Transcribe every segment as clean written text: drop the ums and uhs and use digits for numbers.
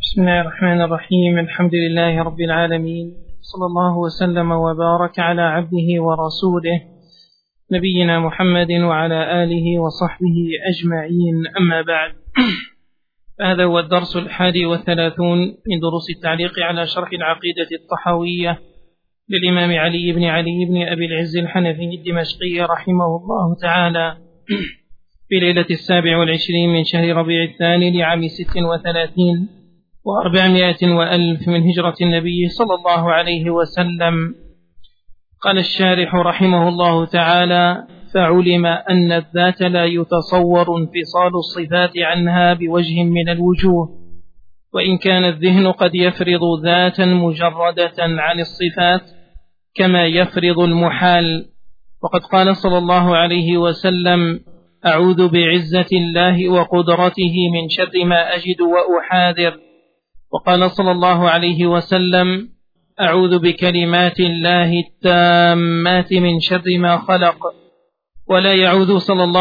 بسم الله الرحمن الرحيم. الحمد لله رب العالمين، صلى الله وسلم وبارك على عبده ورسوله نبينا محمد وعلى آله وصحبه أجمعين، أما بعد. هذا هو الدرس 31 من دروس التعليق على شرح العقيدة الطحاوية للإمام علي بن أبي العز الحنفي الدمشقي رحمه الله تعالى، في ليلة 27 من شهر ربيع الثاني لعام 36 و400 وألف من هجرة النبي صلى الله عليه وسلم. قال الشارح رحمه الله تعالى: فعلم أن الذات لا يتصور انفصال الصفات عنها بوجه من الوجوه، وإن كان الذهن قد يفرض ذاتا مجردة عن الصفات كما يفرض المحال. وقد قال صلى الله عليه وسلم: أعوذ بعزة الله وقدرته من شر ما أجد وأحاذر. وقال صلى الله عليه وسلم: أعوذ بكلمات الله التامات من شر ما خلق. ولا يعوذ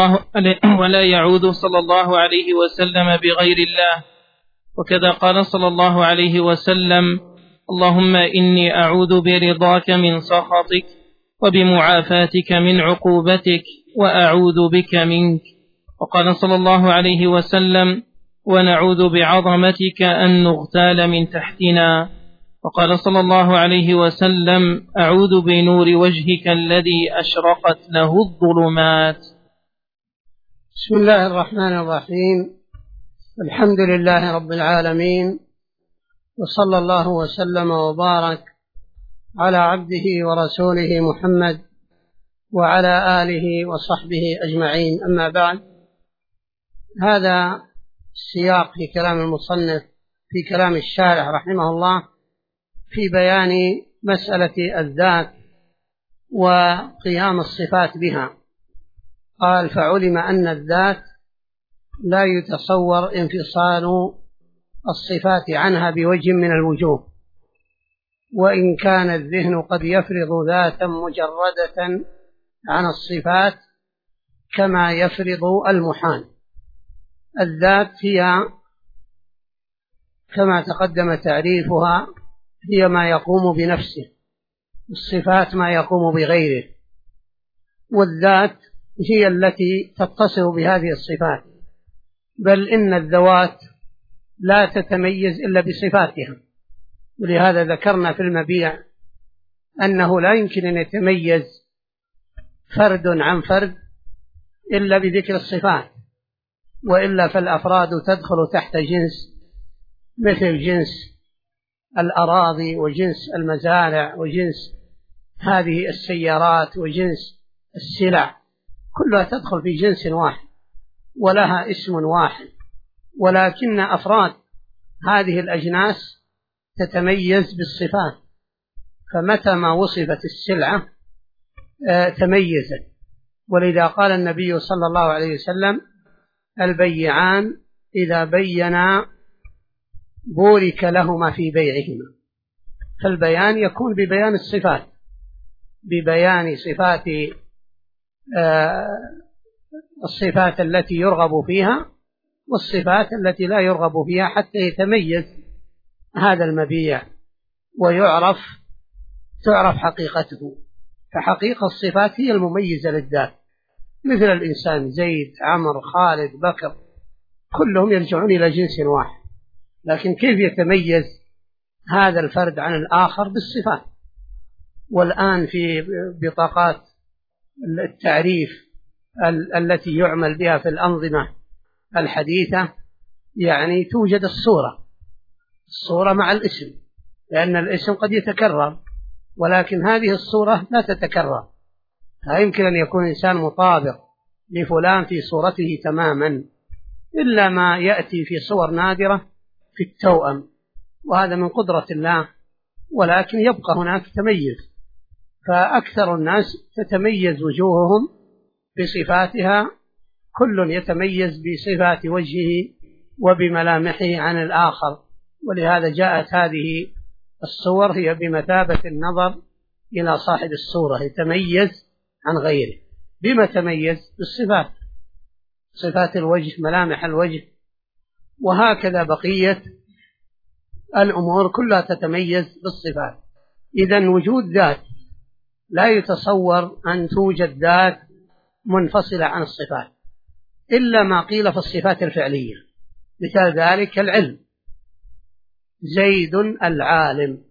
صلى الله عليه وسلم بغير الله. وكذا قال صلى الله عليه وسلم: اللهم إني أعوذ برضاك من سخطك وبمعافاتك من عقوبتك وأعوذ بك منك. وقال صلى الله عليه وسلم: ونعوذ بعظمتك أن نغتال من تحتنا. وقال صلى الله عليه وسلم: أعوذ بنور وجهك الذي أشرقت له الظلمات. بسم الله الرحمن الرحيم. الحمد لله رب العالمين، وصلى الله وسلم وبارك على عبده ورسوله محمد وعلى آله وصحبه أجمعين، أما بعد. هذا السياق في كلام المصنف في كلام الشارح رحمه الله في بيان مسألة الذات وقيام الصفات بها. قال: فعلم أن الذات لا يتصور انفصال الصفات عنها بوجه من الوجوه، وإن كان الذهن قد يفرض ذاتا مجردة عن الصفات كما يفرض المحال. الذات هي كما تقدم تعريفها هي ما يقوم بنفسه، الصفات ما يقوم بغيره، والذات هي التي تتصف بهذه الصفات، بل إن الذوات لا تتميز إلا بصفاتها. ولهذا ذكرنا في المبيع أنه لا يمكن أن يتميز فرد عن فرد إلا بذكر الصفات، وإلا فالأفراد تدخل تحت جنس، مثل جنس الأراضي وجنس المزارع وجنس هذه السيارات وجنس السلع، كلها تدخل في جنس واحد ولها اسم واحد، ولكن أفراد هذه الأجناس تتميز بالصفات. فمتى ما وصفت السلعة تميزت. ولذا قال النبي صلى الله عليه وسلم: البيعان إذا بينا بورك لهما في بيعهما. فالبيان يكون ببيان الصفات، ببيان صفات الصفات التي يرغب فيها والصفات التي لا يرغب فيها، حتى يتميز هذا المبيع تعرف حقيقته. فحقيقة الصفات هي المميزة للذات، مثل الإنسان زيد، عمر، خالد، بكر، كلهم يرجعون إلى جنس واحد، لكن كيف يتميز هذا الفرد عن الآخر؟ بالصفات. والآن في بطاقات التعريف التي يعمل بها في الأنظمة الحديثة يعني توجد الصورة مع الاسم، لأن الاسم قد يتكرر، ولكن هذه الصورة لا تتكرر. لا يمكن أن يكون إنسان مطابق لفلان في صورته تماما، إلا ما يأتي في صور نادرة في التوأم، وهذا من قدرة الله، ولكن يبقى هناك تميز. فأكثر الناس تتميز وجوههم بصفاتها، كل يتميز بصفات وجهه وبملامحه عن الآخر. ولهذا جاءت هذه الصور هي بمثابة النظر إلى صاحب الصورة، يتميز عن غيره. بما تميز؟ بالصفات، صفات الوجه، ملامح الوجه. وهكذا بقية الأمور كلها تتميز بالصفات. إذن وجود ذات لا يتصور أن توجد ذات منفصلة عن الصفات إلا ما قيل في الصفات الفعلية. مثال ذلك العلم، زيد العالم،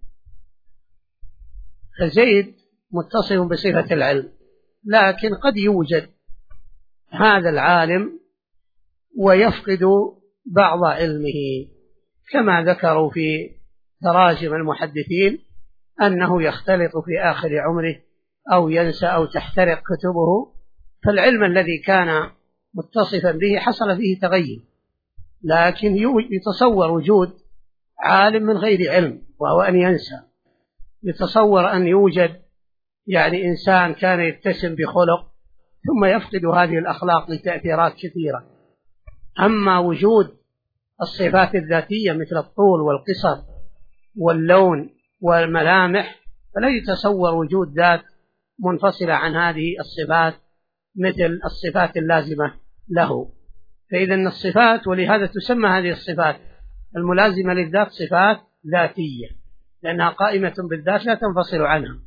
فزيد متصف بصفة العلم، لكن قد يوجد هذا العالم ويفقد بعض علمه، كما ذكروا في تراجم المحدثين أنه يختلط في آخر عمره أو ينسى أو تحترق كتبه، فالعلم الذي كان متصفا به حصل فيه تغير. لكن يتصور وجود عالم من غير علم وهو أن ينسى، يتصور أن يوجد إنسان كان يتسم بخلق ثم يفقد هذه الأخلاق لتأثيرات كثيرة. أما وجود الصفات الذاتية مثل الطول والقصر واللون والملامح فلا يتصور وجود ذات منفصلة عن هذه الصفات مثل الصفات اللازمة له. فإذا الصفات، ولهذا تسمى هذه الصفات الملازمة للذات صفات ذاتية، لأنها قائمة بالذات لا تنفصل عنها.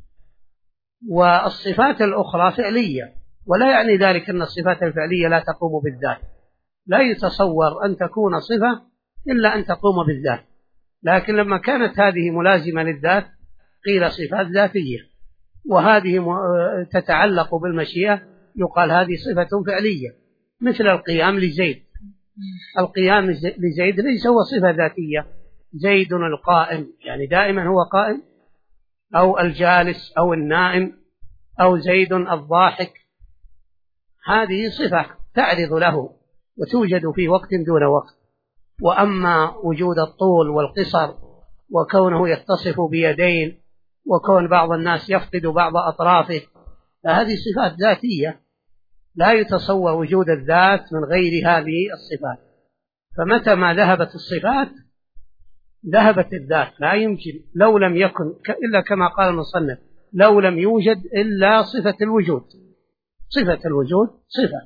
والصفات الأخرى فعلية، ولا يعني ذلك أن الصفات الفعلية لا تقوم بالذات، لا يتصور أن تكون صفة إلا أن تقوم بالذات. لكن لما كانت هذه ملازمة للذات قيل صفات ذاتية، وهذه تتعلق بالمشيئة يقال هذه صفة فعلية. مثل القيام لزيد، القيام لزيد ليس هو صفة ذاتية، زيد القائم يعني دائما هو قائم، أو الجالس أو النائم أو زيد الضاحك، هذه صفة تعرض له وتوجد في وقت دون وقت. وأما وجود الطول والقصر وكونه يتصف بيدين وكون بعض الناس يفقد بعض أطرافه فهذه صفات ذاتية، لا يتصور وجود الذات من غير هذه الصفات. فمتى ما ذهبت الصفات ذهبت الذات، لا يمكن لو لم يكن إلا كما قال المصنف لو لم يوجد إلا صفة الوجود. صفة الوجود صفة،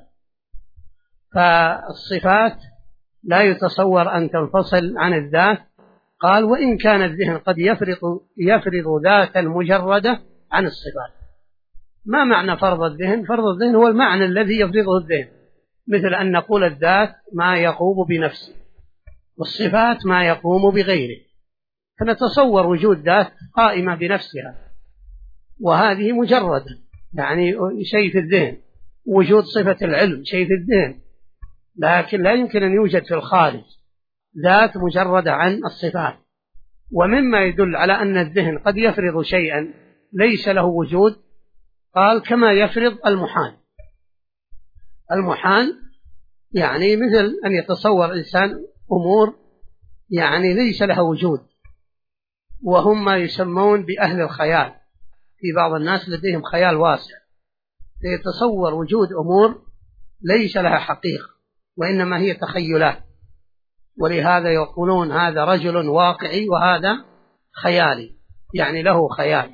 فالصفات لا يتصور أن تنفصل عن الذات. قال وإن كان الذهن قد يفرض ذاتا مجردة عن الصفات. ما معنى فرض الذهن؟ فرض الذهن هو المعنى الذي يفرضه الذهن، مثل أن نقول الذات ما يقوم بنفسه والصفات ما يقوم بغيره، فنتصور وجود ذات قائمة بنفسها وهذه مجردة يعني شيء في الذهن. وجود صفة العلم شيء في الذهن، لكن لا يمكن أن يوجد في الخارج ذات مجردة عن الصفات. ومما يدل على أن الذهن قد يفرض شيئا ليس له وجود، قال كما يفرض المحال. المحال يعني مثل أن يتصور إنسان أمور يعني ليس لها وجود، وهم ما يسمون بأهل الخيال. في بعض الناس لديهم خيال واسع، فيتصور وجود أمور ليس لها حقيقة وإنما هي تخيلات، ولهذا يقولون هذا رجل واقعي وهذا خيالي، يعني له خيال.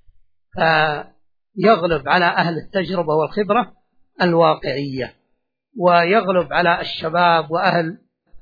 فيغلب على أهل التجربة والخبرة الواقعية، ويغلب على الشباب وأهل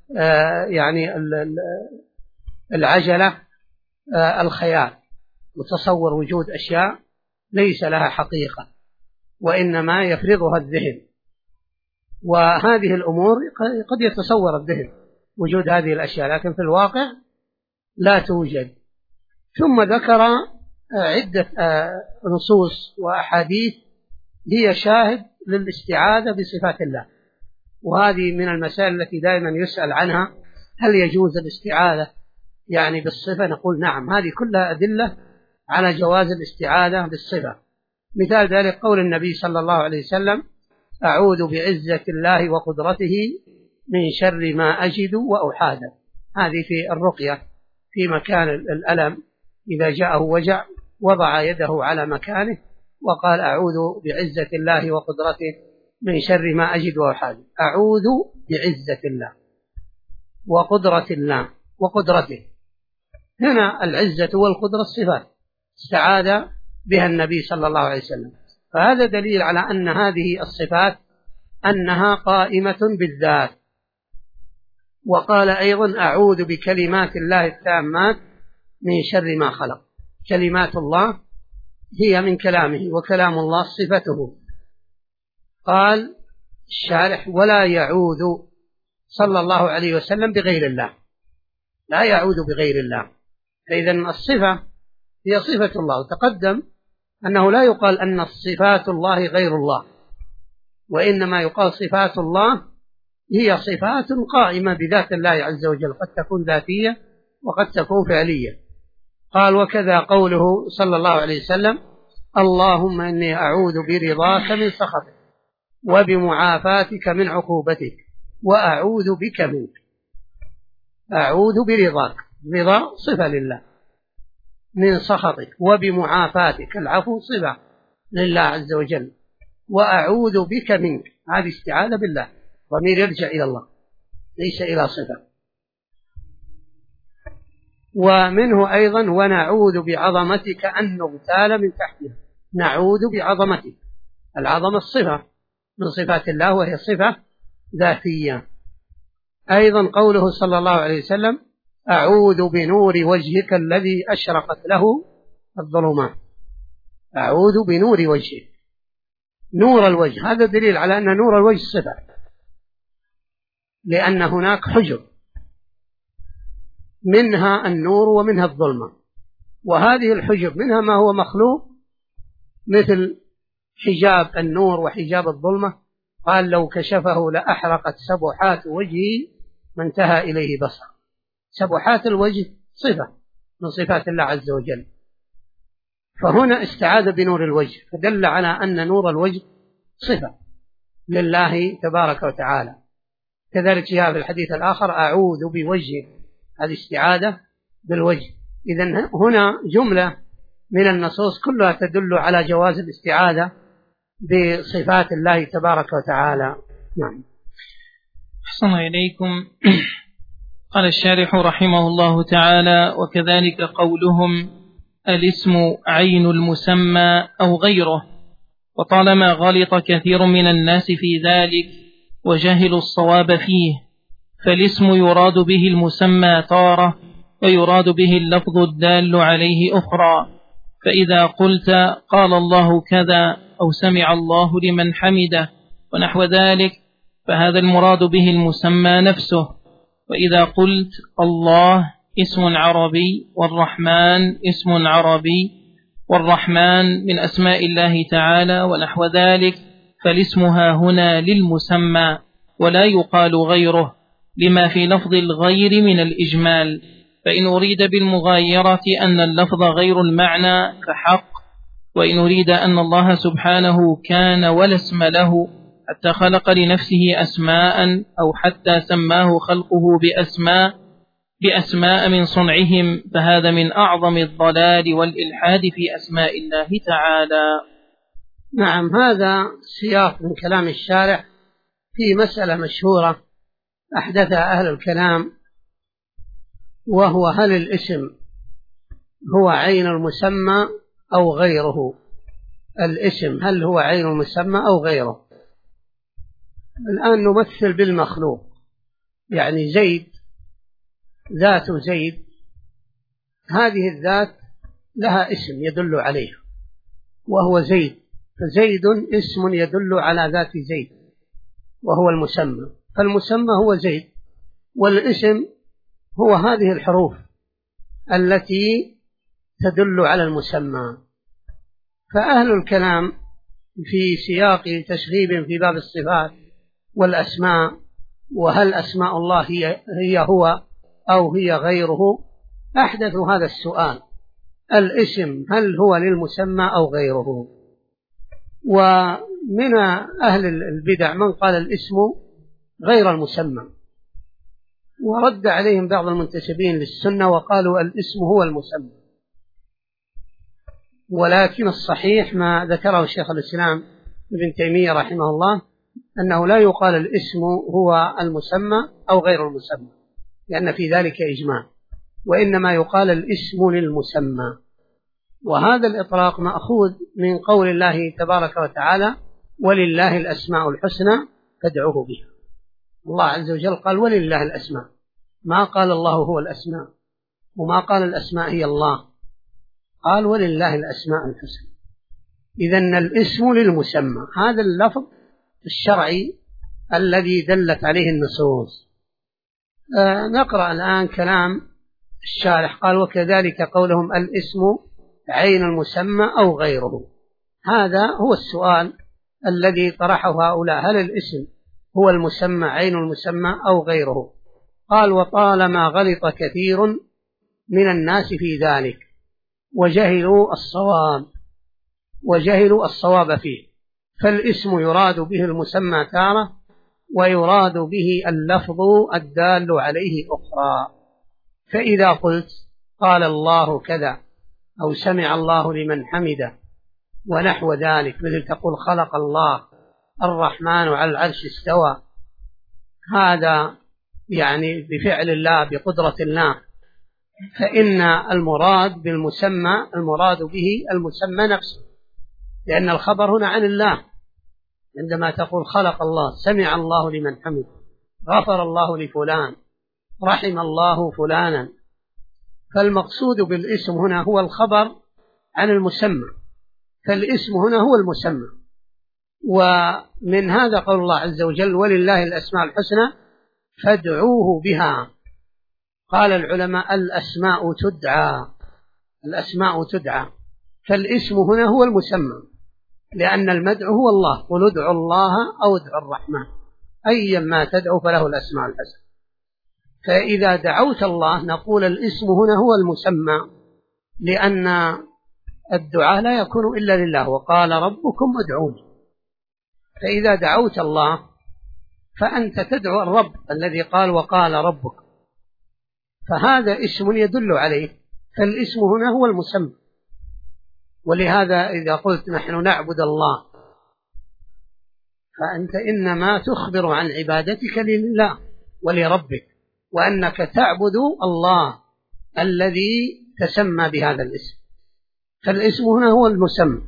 العجلة الخيال، وتصور وجود أشياء ليس لها حقيقة وإنما يفرضها الذهن. وهذه الأمور قد يتصور الذهن وجود هذه الأشياء لكن في الواقع لا توجد. ثم ذكر عدة نصوص وأحاديث هي شاهد للاستعاذة بصفات الله، وهذه من المسائل التي دائما يسأل عنها، هل يجوز الاستعاذة يعني بالصفة؟ نقول نعم، هذه كلها أدلة على جواز الاستعاذة بالصفة. مثال ذلك قول النبي صلى الله عليه وسلم أعوذ بعزة الله وقدرته من شر ما أجد وأحاذر. هذه في الرقية في مكان الألم، إذا جاءه وجع وضع يده على مكانه وقال أعوذ بعزة الله وقدرته من شر ما أجد وأحاذر. أعوذ بعزة الله وقدرة الله وقدرته، هنا العزة والقدرة الصفات استعاذ بها النبي صلى الله عليه وسلم. فهذا دليل على أن هذه الصفات أنها قائمة بالذات. وقال أيضا أعوذ بكلمات الله التامات من شر ما خلق. كلمات الله هي من كلامه، وكلام الله صفته. قال الشارح ولا يعوذ صلى الله عليه وسلم بغير الله، لا يعوذ بغير الله. فإذا الصفة هي صفة الله، وتقدم أنه لا يقال أن صفات الله غير الله، وإنما يقال صفات الله هي صفات قائمة بذات الله عز وجل، قد تكون ذاتية وقد تكون فعلية. قال وكذا قوله صلى الله عليه وسلم اللهم إني أعوذ برضاك من سخطك وبمعافاتك من عقوبتك وأعوذ بك منك. أعوذ برضاك، رضا صفة لله، من سخطك، وبمعافاتك العفو صفة لله عز وجل، وأعوذ بك منك، هذه استعاذة بالله، ضمير يرجع إلى الله ليس إلى صفة. ومنه أيضا ونعوذ بعظمتك أن نغتال من تحتها. نعوذ بعظمتك، العظمة الصفة من صفات الله وهي صفة ذاتية. أيضا قوله صلى الله عليه وسلم أعوذ بنور وجهك الذي أشرقت له الظلمات. أعوذ بنور وجهك، نور الوجه، هذا دليل على أن نور الوجه صفة، لأن هناك حجب منها النور ومنها الظلمة، وهذه الحجب منها ما هو مخلوق مثل حجاب النور وحجاب الظلمة. قال لو كشفه لأحرقت سبحات وجهه ما انتهى إليه بصر. سبحات الوجه صفة من صفات الله عز وجل، فهنا استعاذ بنور الوجه، فدل على أن نور الوجه صفة لله تبارك وتعالى. كذلك جاء في الحديث الآخر أعوذ بوجهه، هذه استعاذة بالوجه. إذن هنا جملة من النصوص كلها تدل على جواز الاستعاذة بصفات الله تبارك وتعالى. نعم. أحسن إليكم. قال الشارح رحمه الله تعالى وكذلك قولهم الاسم عين المسمى أو غيره، وطالما غلط كثير من الناس في ذلك وجهلوا الصواب فيه، فالاسم يراد به المسمى تارة ويراد به اللفظ الدال عليه أخرى. فإذا قلت قال الله كذا أو سمع الله لمن حمده ونحو ذلك فهذا المراد به المسمى نفسه. وإذا قلت الله اسم عربي والرحمن اسم عربي والرحمن من أسماء الله تعالى ونحو ذلك فالاسم ها هنا للمسمى ولا يقال غيره، لما في لفظ الغير من الإجمال. فإن أريد بالمغايرة أن اللفظ غير المعنى فحق، وإن أريد أن الله سبحانه كان ولا اسم له حتى خلق لنفسه أسماء أو حتى سماه خلقه بأسماء من صنعهم، فهذا من أعظم الضلال والإلحاد في أسماء الله تعالى. نعم، هذا سياق من كلام الشارح في مسألة مشهورة أحدثها أهل الكلام، وهو هل الاسم هو عين المسمى أو غيره. الاسم هل هو عين المسمى أو غيره. الآن نمثل بالمخلوق، يعني زيد، ذات زيد، هذه الذات لها اسم يدل عليها وهو زيد، فزيد اسم يدل على ذات زيد وهو المسمى، فالمسمى هو زيد، والاسم هو هذه الحروف التي تدل على المسمى. فأهل الكلام في سياق تشغيب في باب الصفات والأسماء، وهل أسماء الله هي هو أو هي غيره، أحدثوا هذا السؤال: الاسم هل هو للمسمى أو غيره؟ ومن أهل البدع من قال الاسم غير المسمى، ورد عليهم بعض المنتسبين للسنة وقالوا الاسم هو المسمى. ولكن الصحيح ما ذكره الشيخ الإسلام ابن تيمية رحمه الله أنه لا يقال الاسم هو المسمى أو غير المسمى، لأن في ذلك إجماع، وإنما يقال الاسم للمسمى. وهذا الإطلاق مأخوذ من قول الله تبارك وتعالى: ولله الأسماء الحسنى فادعوه بها. الله عز وجل قال ولله الأسماء، ما قال الله هو الأسماء، وما قال الأسماء هي الله، قال ولله الأسماء الحسنى. إذن الاسم للمسمى، هذا اللفظ الشرعي الذي دلت عليه النصوص. نقرأ الآن كلام الشارح، قال وكذلك قولهم الاسم عين المسمى أو غيره. هذا هو السؤال الذي طرحه هؤلاء، هل الاسم هو المسمى عين المسمى أو غيره؟ قال وطالما غلط كثير من الناس في ذلك وجهلوا الصواب فيه، فالاسم يراد به المسمى تارة، ويراد به اللفظ الدال عليه أخرى. فإذا قلت قال الله كذا أو سمع الله لمن حمده ونحو ذلك، مثل تقول خلق الله، الرحمن على العرش استوى، هذا يعني بفعل الله بقدرة الله، فإن المراد بالمسمى المراد به المسمى نفسه، لأن الخبر هنا عن الله. عندما تقول خلق الله، سمع الله لمن حمده، غفر الله لفلان، رحم الله فلانا، فالمقصود بالاسم هنا هو الخبر عن المسمى، فالاسم هنا هو المسمى. ومن هذا قول الله عز وجل ولله الأسماء الحسنى فادعوه بها. قال العلماء الأسماء تدعى، فالاسم هنا هو المسمى، لأن المدعو هو الله، قل ادعوا الله أو ادعوا الرحمن، أيا ما تدعو فله الأسماء الحسنى. فإذا دعوت الله نقول الاسم هنا هو المسمى، لأن الدعاء لا يكون إلا لله، وقال ربكم ادعوني. فإذا دعوت الله فأنت تدعو الرب الذي قال وقال ربك، فهذا اسم يدل عليه، فالاسم هنا هو المسمى. ولهذا إذا قلت نحن نعبد الله، فأنت إنما تخبر عن عبادتك لله ولربك، وأنك تعبد الله الذي تسمى بهذا الاسم، فالاسم هنا هو المسمى.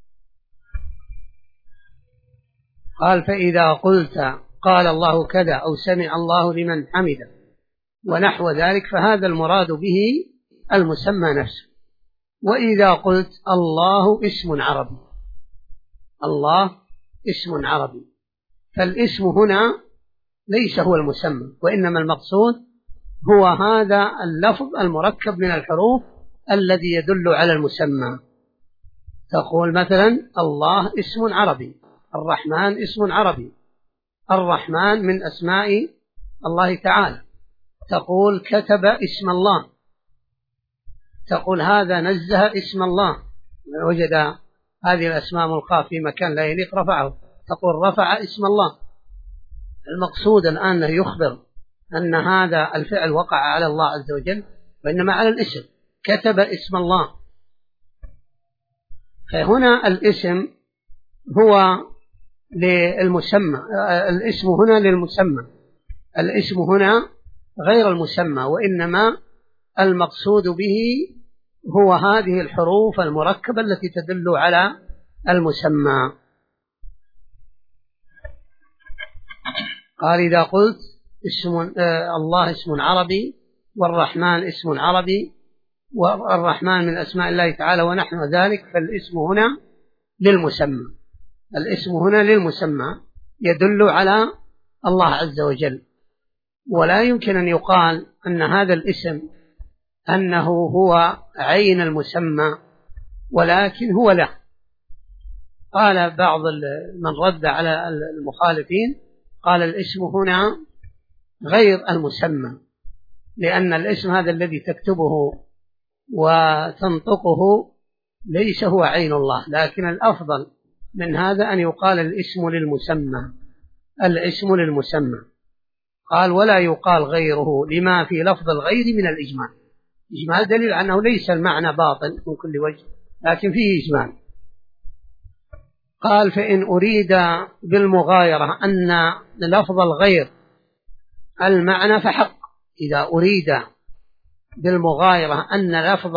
قال فإذا قلت قال الله كذا أو سمع الله لمن حمده ونحو ذلك، فهذا المراد به المسمى نفسه. وإذا قلت الله اسم عربي، الله اسم عربي، فالاسم هنا ليس هو المسمى، وإنما المقصود هو هذا اللفظ المركب من الحروف الذي يدل على المسمى. تقول مثلا الله اسم عربي، الرحمن اسم عربي، الرحمن من أسماء الله تعالى. تقول كتب اسم الله، تقول هذا نزه اسم الله، وجد هذه الأسماء ملقاة في مكان لا يليق رفعه، تقول رفع اسم الله. المقصود الآن أنه يخبر أن هذا الفعل وقع على الله عز وجل، وإنما على الاسم، كتب اسم الله. فهنا الاسم هو للمسمى، الاسم هنا للمسمى، الاسم هنا غير المسمى، وإنما المقصود به هو هذه الحروف المركبة التي تدل على المسمى. قال إذا قلت الله اسم عربي والرحمن اسم عربي والرحمن من أسماء الله تعالى ونحو ذلك، فالاسم هنا للمسمى، الاسم هنا للمسمى يدل على الله عز وجل. ولا يمكن أن يقال أن هذا الاسم أنه هو عين المسمى، ولكن هو له. قال بعض من رد على المخالفين، قال الاسم هنا غير المسمى، لأن الاسم هذا الذي تكتبه وتنطقه ليس هو عين الله، لكن الأفضل من هذا أن يقال الاسم للمسمى، الاسم للمسمى. قال ولا يقال غيره لما في لفظ الغير من الإجمال. إجمال دليل أنه ليس المعنى باطل من كل وجه، لكن فيه إجمال. قال فإن أريد بالمغايرة أن لفظ الغير المعنى فحق، إذا أريد بالمغايرة أن لفظ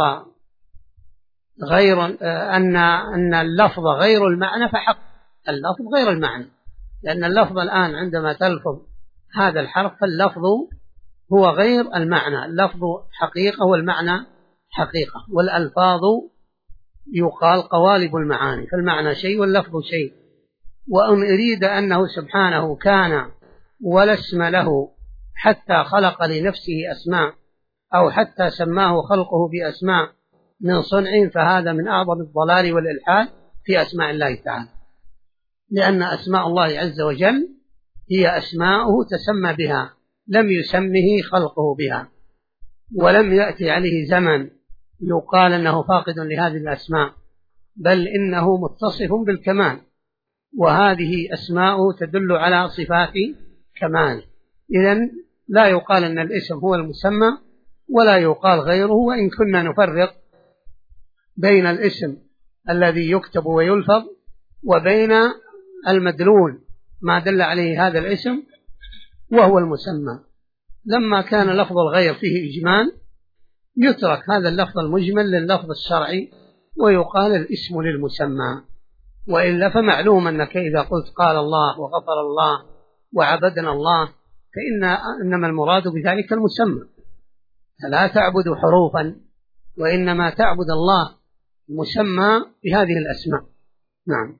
غير أن اللفظ غير المعنى فحق، اللفظ غير المعنى، لأن اللفظ الآن عندما تلفظ هذا الحرف فاللفظ هو غير المعنى، اللفظ حقيقة والمعنى حقيقة، والألفاظ يقال قوالب المعاني، فالمعنى شيء واللفظ شيء. وأن أريد أنه سبحانه كان ولا اسم له حتى خلق لنفسه أسماء أو حتى سماه خلقه بأسماء من صنع، فهذا من أعظم الضلال والإلحاد في أسماء الله تعالى، لأن أسماء الله عز وجل هي أسماؤه تسمى بها، لم يسمه خلقه بها، ولم يأتي عليه زمن يقال أنه فاقد لهذه الأسماء، بل إنه متصف بالكمال، وهذه أسماؤه تدل على صفات كمال. إذن لا يقال أن الاسم هو المسمى ولا يقال غيره، وإن كنا نفرق بين الاسم الذي يكتب ويلفظ وبين المدلول ما دل عليه هذا الاسم وهو المسمى. لما كان لفظ الغير فيه إجمال يترك هذا اللفظ المجمل لللفظ الشرعي ويقال الاسم للمسمى، وإلا فمعلوم أنك إذا قلت قال الله وغفر الله وعبدنا الله إنما المراد بذلك المسمى، فلا تعبد حروفا وإنما تعبد الله مسمى بهذه الأسماء. نعم.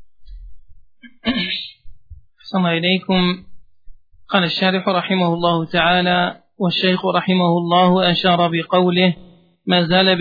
صلى إليكم. قال الشارح رحمه الله تعالى: والشيخ رحمه الله أشار بقوله ما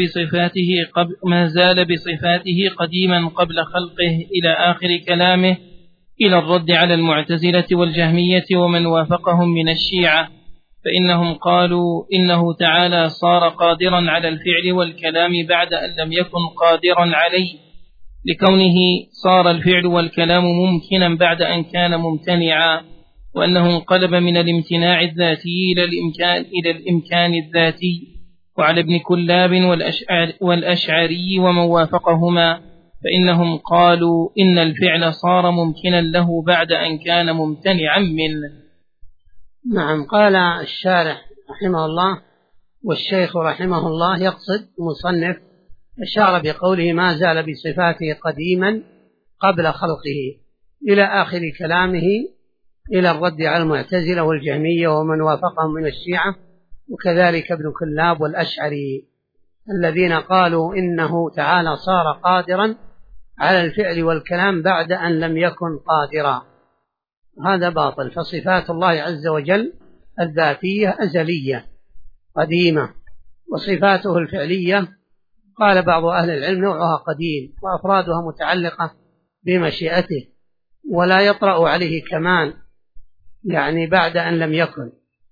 زال بصفاته قديما قبل خلقه إلى آخر كلامه إلى الرد على المعتزلة والجهمية ومن وافقهم من الشيعة، فإنهم قالوا إنه تعالى صار قادرا على الفعل والكلام بعد أن لم يكن قادرا عليه، لكونه صار الفعل والكلام ممكنا بعد أن كان ممتنعا، وأنه انقلب من الامتناع الذاتي إلى الإمكان الذاتي. وعلى ابن كلاب والأشعري ومن وافقهما فإنهم قالوا إن الفعل صار ممكنا له بعد أن كان ممتنعا منه. نعم. قال الشارح رحمه الله والشيخ رحمه الله يقصد مصنف أشار بقوله ما زال بصفاته قديما قبل خلقه إلى آخر كلامه إلى الرد على المعتزلة والجهمية ومن وافقهم من الشيعة، وكذلك ابن كلاب والأشعري الذين قالوا إنه تعالى صار قادرا على الفعل والكلام بعد أن لم يكن قادرا. هذا باطل، فصفات الله عز وجل الذاتية أزلية قديمة، وصفاته الفعلية قال بعض أهل العلم نوعها قديم وأفرادها متعلقة بمشيئته، ولا يطرأ عليه كمال يعني بعد أن لم يكن.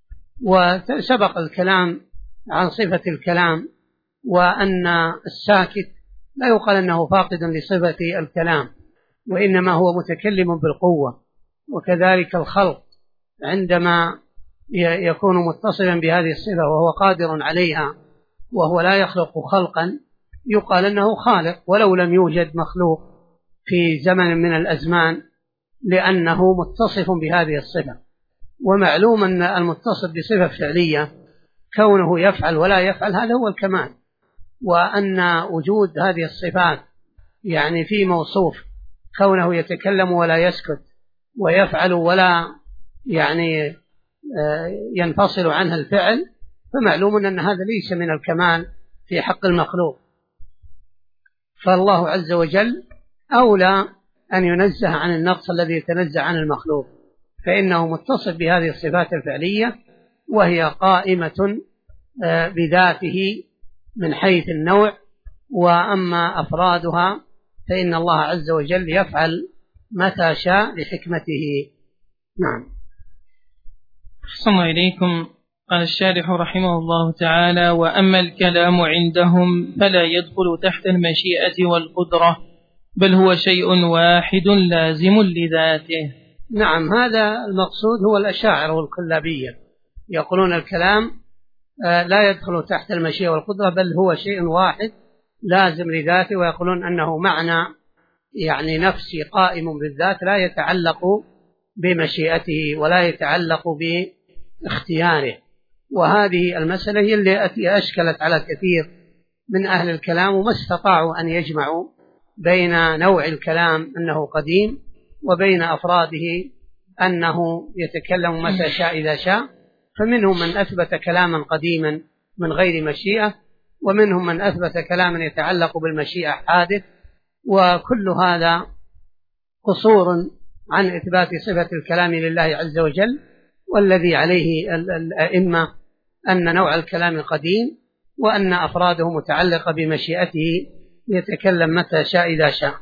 وسبق الكلام عن صفة الكلام، وأن الساكت لا يقال أنه فاقد لصفة الكلام، وإنما هو متكلم بالقوة. وكذلك الخلق عندما يكون متصلا بهذه الصفة وهو قادر عليها وهو لا يخلق خلقا يقال أنه خالق ولو لم يوجد مخلوق في زمن من الأزمان، لأنه متصف بهذه الصفة. ومعلوم أن المتصف بصفة فعلية كونه يفعل ولا يفعل هذا هو الكمال، وأن وجود هذه الصفات يعني في موصوف كونه يتكلم ولا يسكت ويفعل ولا يعني ينفصل عنها الفعل، فمعلوم أن هذا ليس من الكمال في حق المخلوق. فالله عز وجل أولى أن ينزه عن النقص الذي يتنزه عن المخلوق، فإنه متصف بهذه الصفات الفعلية وهي قائمة بذاته من حيث النوع، وأما أفرادها فإن الله عز وجل يفعل متى شاء لحكمته. نعم. أحسن إليكم. قال الشارح رحمه الله تعالى: وأما الكلام عندهم فلا يدخل تحت المشيئة والقدرة، بل هو شيء واحد لازم لذاته. نعم، هذا المقصود هو الأشاعرة والكلابية، يقولون الكلام لا يدخل تحت المشيئة والقدرة بل هو شيء واحد لازم لذاته، ويقولون أنه معنى يعني نفسي قائم بالذات لا يتعلق بمشيئته ولا يتعلق باختياره. وهذه المسألة هي التي أشكلت على كثير من أهل الكلام، وما استطاعوا أن يجمعوا بين نوع الكلام أنه قديم وبين أفراده أنه يتكلم متى شاء إذا شاء، فمنهم من أثبت كلاما قديما من غير مشيئة، ومنهم من أثبت كلاما يتعلق بالمشيئة حادث، وكل هذا قصور عن إثبات صفة الكلام لله عز وجل. والذي عليه الأئمة أن نوع الكلام قديم، وأن أفراده متعلقة بمشيئته يتكلم متى شاء إذا شاء.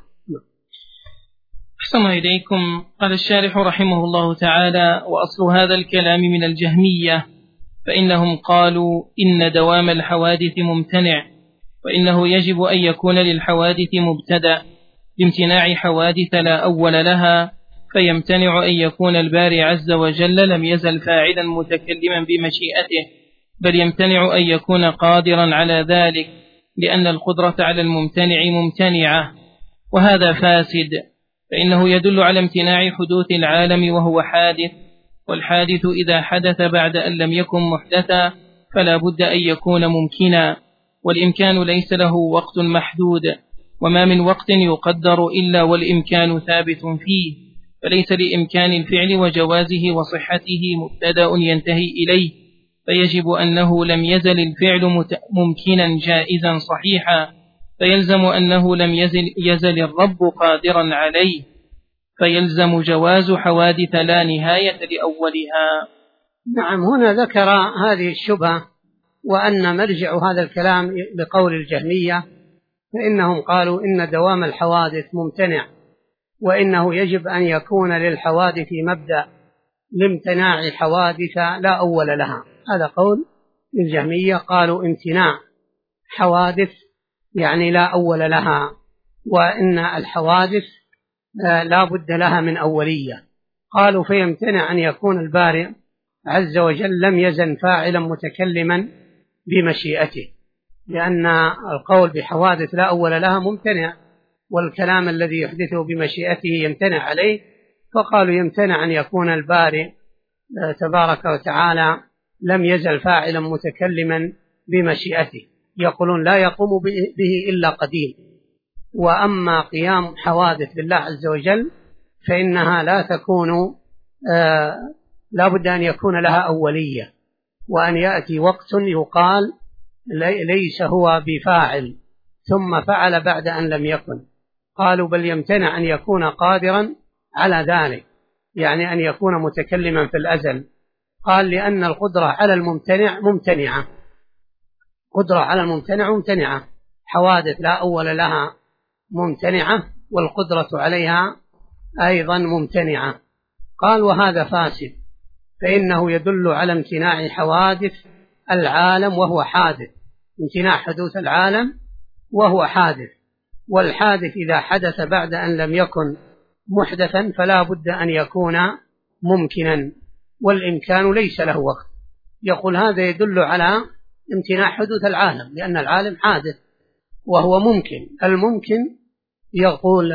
أحسن إليكم. قال الشارح رحمه الله تعالى: وأصل هذا الكلام من الجهمية، فإنهم قالوا إن دوام الحوادث ممتنع، وإنه يجب أن يكون للحوادث مبتدأ بامتناع حوادث لا أول لها، فيمتنع أن يكون الباري عز وجل لم يزل فاعلا متكلما بمشيئته، بل يمتنع أن يكون قادرا على ذلك، لأن القدرة على الممتنع ممتنعة، وهذا فاسد، فإنه يدل على امتناع حدوث العالم وهو حادث، والحادث إذا حدث بعد أن لم يكن محدثا فلا بد أن يكون ممكنا، والإمكان ليس له وقت محدود، وما من وقت يقدر إلا والإمكان ثابت فيه، فليس لإمكان الفعل وجوازه وصحته مبتدأ ينتهي إليه، فيجب أنه لم يزل الفعل ممكنا جائزا صحيحا، فيلزم أنه لم يزل الرب قادرا عليه، فيلزم جواز حوادث لا نهاية لأولها. نعم، هنا ذكر هذه الشبهة، وأن مرجع هذا الكلام لقول الجهمية، فإنهم قالوا إن دوام الحوادث ممتنع، وإنه يجب أن يكون للحوادث مبدأ لامتناع حوادث لا أول لها. هذا قول الجهمية، قالوا امتناع حوادث يعني لا أول لها، وإن الحوادث لا بد لها من أولية. قالوا فيمتنع أن يكون البارئ عز وجل لم يزن فاعلا متكلما بمشيئته، لأن القول بحوادث لا أول لها ممتنع، والكلام الذي يحدثه بمشيئته يمتنع عليه، فقالوا يمتنع أن يكون البارئ تبارك وتعالى لم يزل فاعلا متكلما بمشيئته، يقولون لا يقوم به إلا قديم. وأما قيام حوادث بالله عز وجل فإنها لا تكون لا بد أن يكون لها أولية، وأن يأتي وقت يقال ليس هو بفاعل ثم فعل بعد أن لم يكن. قالوا بل يمتنع أن يكون قادرا على ذلك، يعني أن يكون متكلما في الأزل. قال لأن القدرة على الممتنع ممتنعة، قدرة على الممتنع ممتنعة، حوادث لا أول لها ممتنعة، والقدرة عليها أيضا ممتنعة. قال وهذا فاسد، فإنه يدل على امتناع حوادث العالم وهو حادث، امتناع حدوث العالم وهو حادث، والحادث إذا حدث بعد أن لم يكن محدثا فلا بد أن يكون ممكنا، والإمكان ليس له وقت. يقول هذا يدل على امتناع حدوث العالم، لأن العالم حادث وهو ممكن. الممكن يقول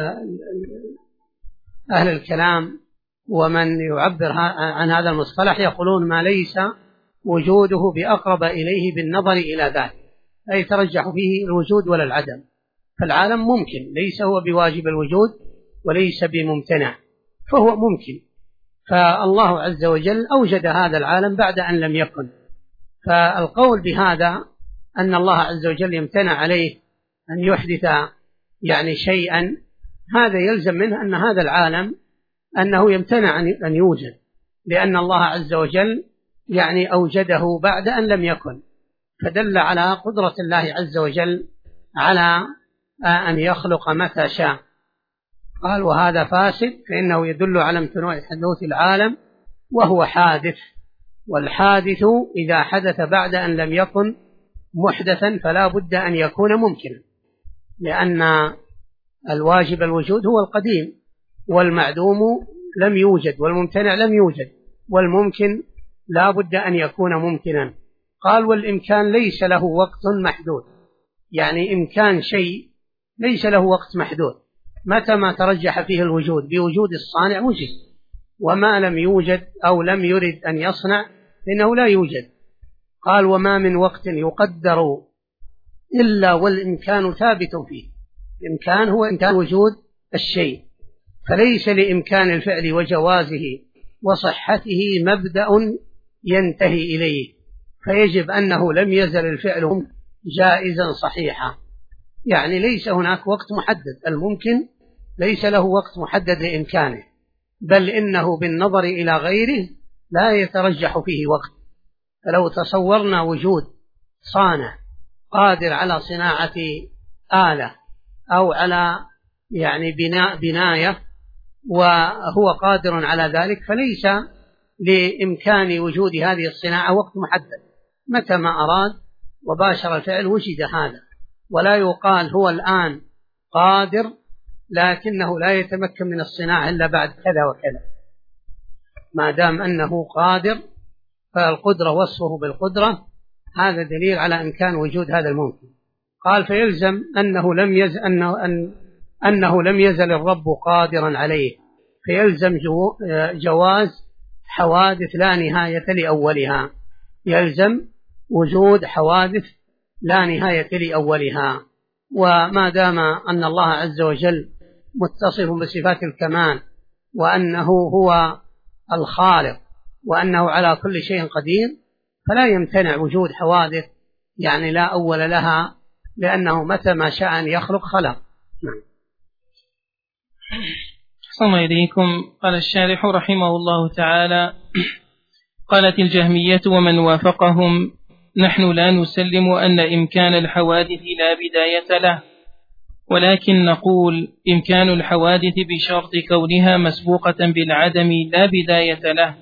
أهل الكلام ومن يعبر عن هذا المصطلح يقولون ما ليس وجوده بأقرب إليه بالنظر إلى ذلك، لا يترجح فيه الوجود ولا العدم، فالعالم ممكن، ليس هو بواجب الوجود وليس بممتنع، فهو ممكن. فالله عز وجل أوجد هذا العالم بعد أن لم يكن، فالقول بهذا أن الله عز وجل يمتنع عليه أن يحدث يعني شيئا، هذا يلزم منه أن هذا العالم أنه يمتنع أن يوجد، لأن الله عز وجل يعني أوجده بعد أن لم يكن، فدل على قدرة الله عز وجل على أن يخلق متى شاء. قال وهذا فاسد، فإنه يدل على امتناع حدوث العالم وهو حادث، والحادث إذا حدث بعد أن لم يكن محدثا فلا بد أن يكون ممكنا، لأن الواجب الوجود هو القديم، والمعدوم لم يوجد، والممتنع لم يوجد، والممكن لا بد أن يكون ممكنا. قال والإمكان ليس له وقت محدود، يعني إمكان شيء ليس له وقت محدود، متى ما ترجح فيه الوجود بوجود الصانع وجد، وما لم يوجد أو لم يرد أن يصنع فإنه لا يوجد. قال وما من وقت يقدر إلا والإمكان ثابت فيه، الإمكان هو إمكان وجود الشيء، فليس لإمكان الفعل وجوازه وصحته مبدأ ينتهي إليه، فيجب أنه لم يزل الفعل جائزا صحيحا، يعني ليس هناك وقت محدد، الممكن ليس له وقت محدد لإمكانه، بل إنه بالنظر إلى غيره لا يترجح فيه وقت. فلو تصورنا وجود صانع قادر على صناعة آلة أو على يعني بناية وهو قادر على ذلك، فليس لإمكان وجود هذه الصناعة وقت محدد، متى ما أراد وباشر الفعل وجد هذا، ولا يقال هو الآن قادر لكنه لا يتمكن من الصناعة إلا بعد كذا وكذا، ما دام أنه قادر فالقدرة وصفه بالقدرة، هذا دليل على إمكان وجود هذا الممكن. قال فيلزم أنه لم يزل الرب قادرا عليه، فيلزم جواز حوادث لا نهاية لأولها، يلزم وجود حوادث لا نهاية لأولها. وما دام أن الله عز وجل متصف بصفات الكمال وأنه هو الخالق وأنه على كل شيء قدير، فلا يمتنع وجود حوادث يعني لا أول لها، لأنه متى ما شاء أن يخلق خلق. صلى إليكم. قال الشارح رحمه الله تعالى: قالت الجهمية ومن وافقهم: نحن لا نسلم أن إمكان الحوادث لا بداية له، ولكن نقول إمكان الحوادث بشرط كونها مسبوقة بالعدم لا بداية له،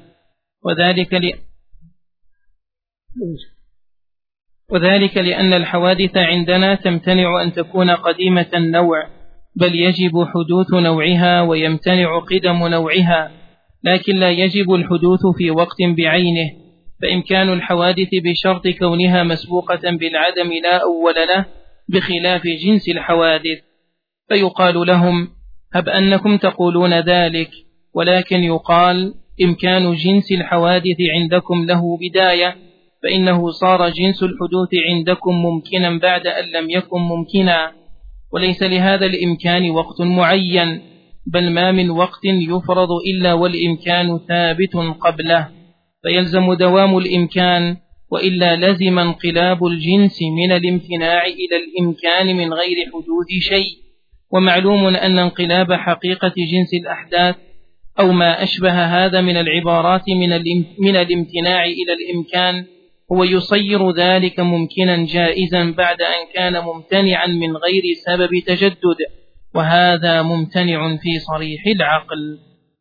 وذلك لأن الحوادث عندنا تمتنع أن تكون قديمة النوع، بل يجب حدوث نوعها ويمتنع قدم نوعها، لكن لا يجب الحدوث في وقت بعينه، فإمكان الحوادث بشرط كونها مسبوقة بالعدم لا أول له بخلاف جنس الحوادث. فيقال لهم: هب أنكم تقولون ذلك، ولكن يقال إمكان جنس الحوادث عندكم له بداية، فإنه صار جنس الحدوث عندكم ممكنا بعد أن لم يكن ممكنا، وليس لهذا الإمكان وقت معين، بل ما من وقت يفرض إلا والإمكان ثابت قبله، فيلزم دوام الإمكان، وإلا لزم انقلاب الجنس من الامتناع إلى الإمكان من غير حدوث شيء. ومعلوم أن انقلاب حقيقة جنس الأحداث أو ما أشبه هذا من العبارات من الامتناع إلى الإمكان هو يصير ذلك ممكنا جائزا بعد أن كان ممتنعا من غير سبب تجدد، وهذا ممتنع في صريح العقل.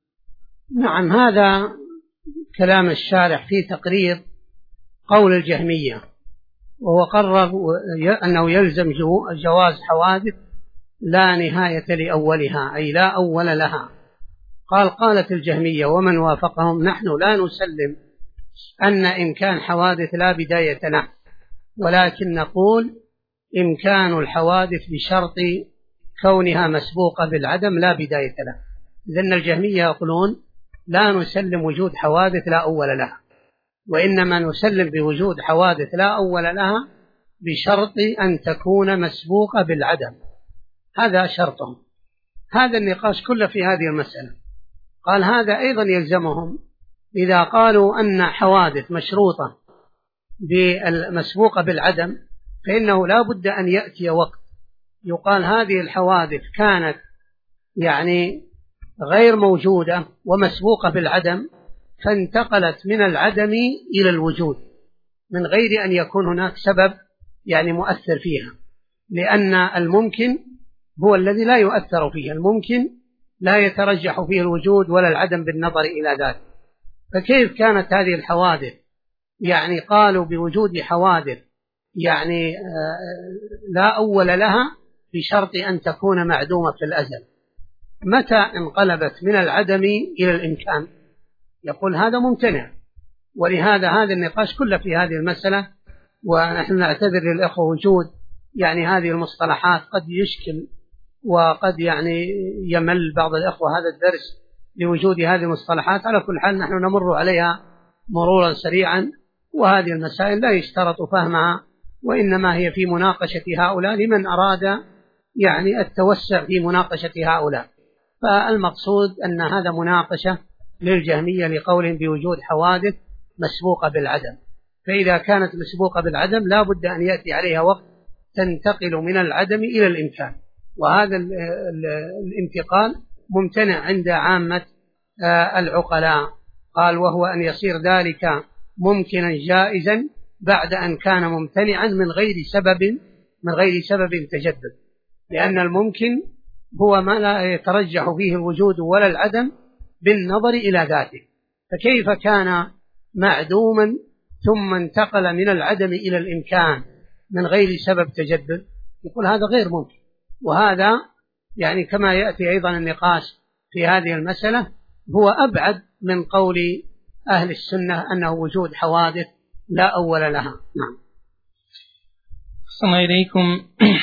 نعم، هذا كلام الشارح في تقرير قول الجهمية، وهو قرر أنه يلزم جواز حوادث لا نهاية لأولها، أي لا أول لها. قالت الجهمية ومن وافقهم: نحن لا نسلم أن إمكان حوادث لا بداية له، ولكن نقول إمكان الحوادث بشرط كونها مسبوقة بالعدم لا بداية له. لأن الجهمية يقولون لا نسلم وجود حوادث لا أول لها، وإنما نسلم بوجود حوادث لا أول لها بشرط أن تكون مسبوقة بالعدم، هذا شرطهم. هذا النقاش كله في هذه المسألة. قال هذا أيضا يلزمهم إذا قالوا أن حوادث مشروطة بالمسبوقة بالعدم، فإنه لا بد أن يأتي وقت يقال هذه الحوادث كانت يعني غير موجودة ومسبوقة بالعدم، فانتقلت من العدم إلى الوجود من غير أن يكون هناك سبب يعني مؤثر فيها، لأن الممكن هو الذي لا يؤثر فيه، الممكن لا يترجح فيه الوجود ولا العدم بالنظر إلى ذلك. فكيف كانت هذه الحوادث يعني قالوا بوجود حوادث يعني لا أول لها بشرط أن تكون معدومة في الأزل، متى انقلبت من العدم إلى الإمكان؟ يقول هذا ممتنع. ولهذا هذا النقاش كله في هذه المسألة. ونحن نعتذر للأخوة وجود يعني هذه المصطلحات قد يشكل وقد يعني يمل بعض الأخوة هذا الدرس لوجود هذه المصطلحات. على كل حال نحن نمر عليها مرورا سريعا، وهذه المسائل لا يشترط فهمها، وإنما هي في مناقشة هؤلاء لمن أراد يعني التوسع في مناقشة هؤلاء. فالمقصود أن هذا مناقشة للجهمية لقولهم بوجود حوادث مسبوقة بالعدم. فإذا كانت مسبوقة بالعدم لا بد أن يأتي عليها وقت تنتقل من العدم إلى الإمكان، وهذا الانتقال ممتنع عند عامة العقلاء. قال وهو أن يصير ذلك ممكنا جائزا بعد أن كان ممتنعا من غير سبب تجدد، لأن الممكن هو ما لا يترجح فيه الوجود ولا العدم بالنظر إلى ذاته، فكيف كان معدوما ثم انتقل من العدم إلى الإمكان من غير سبب تجدد؟ يقول هذا غير ممكن. وهذا يعني كما يأتي أيضا النقاش في هذه المسألة هو أبعد من قول أهل السنة أنه وجود حوادث لا أول لها. نعم. السلام عليكم.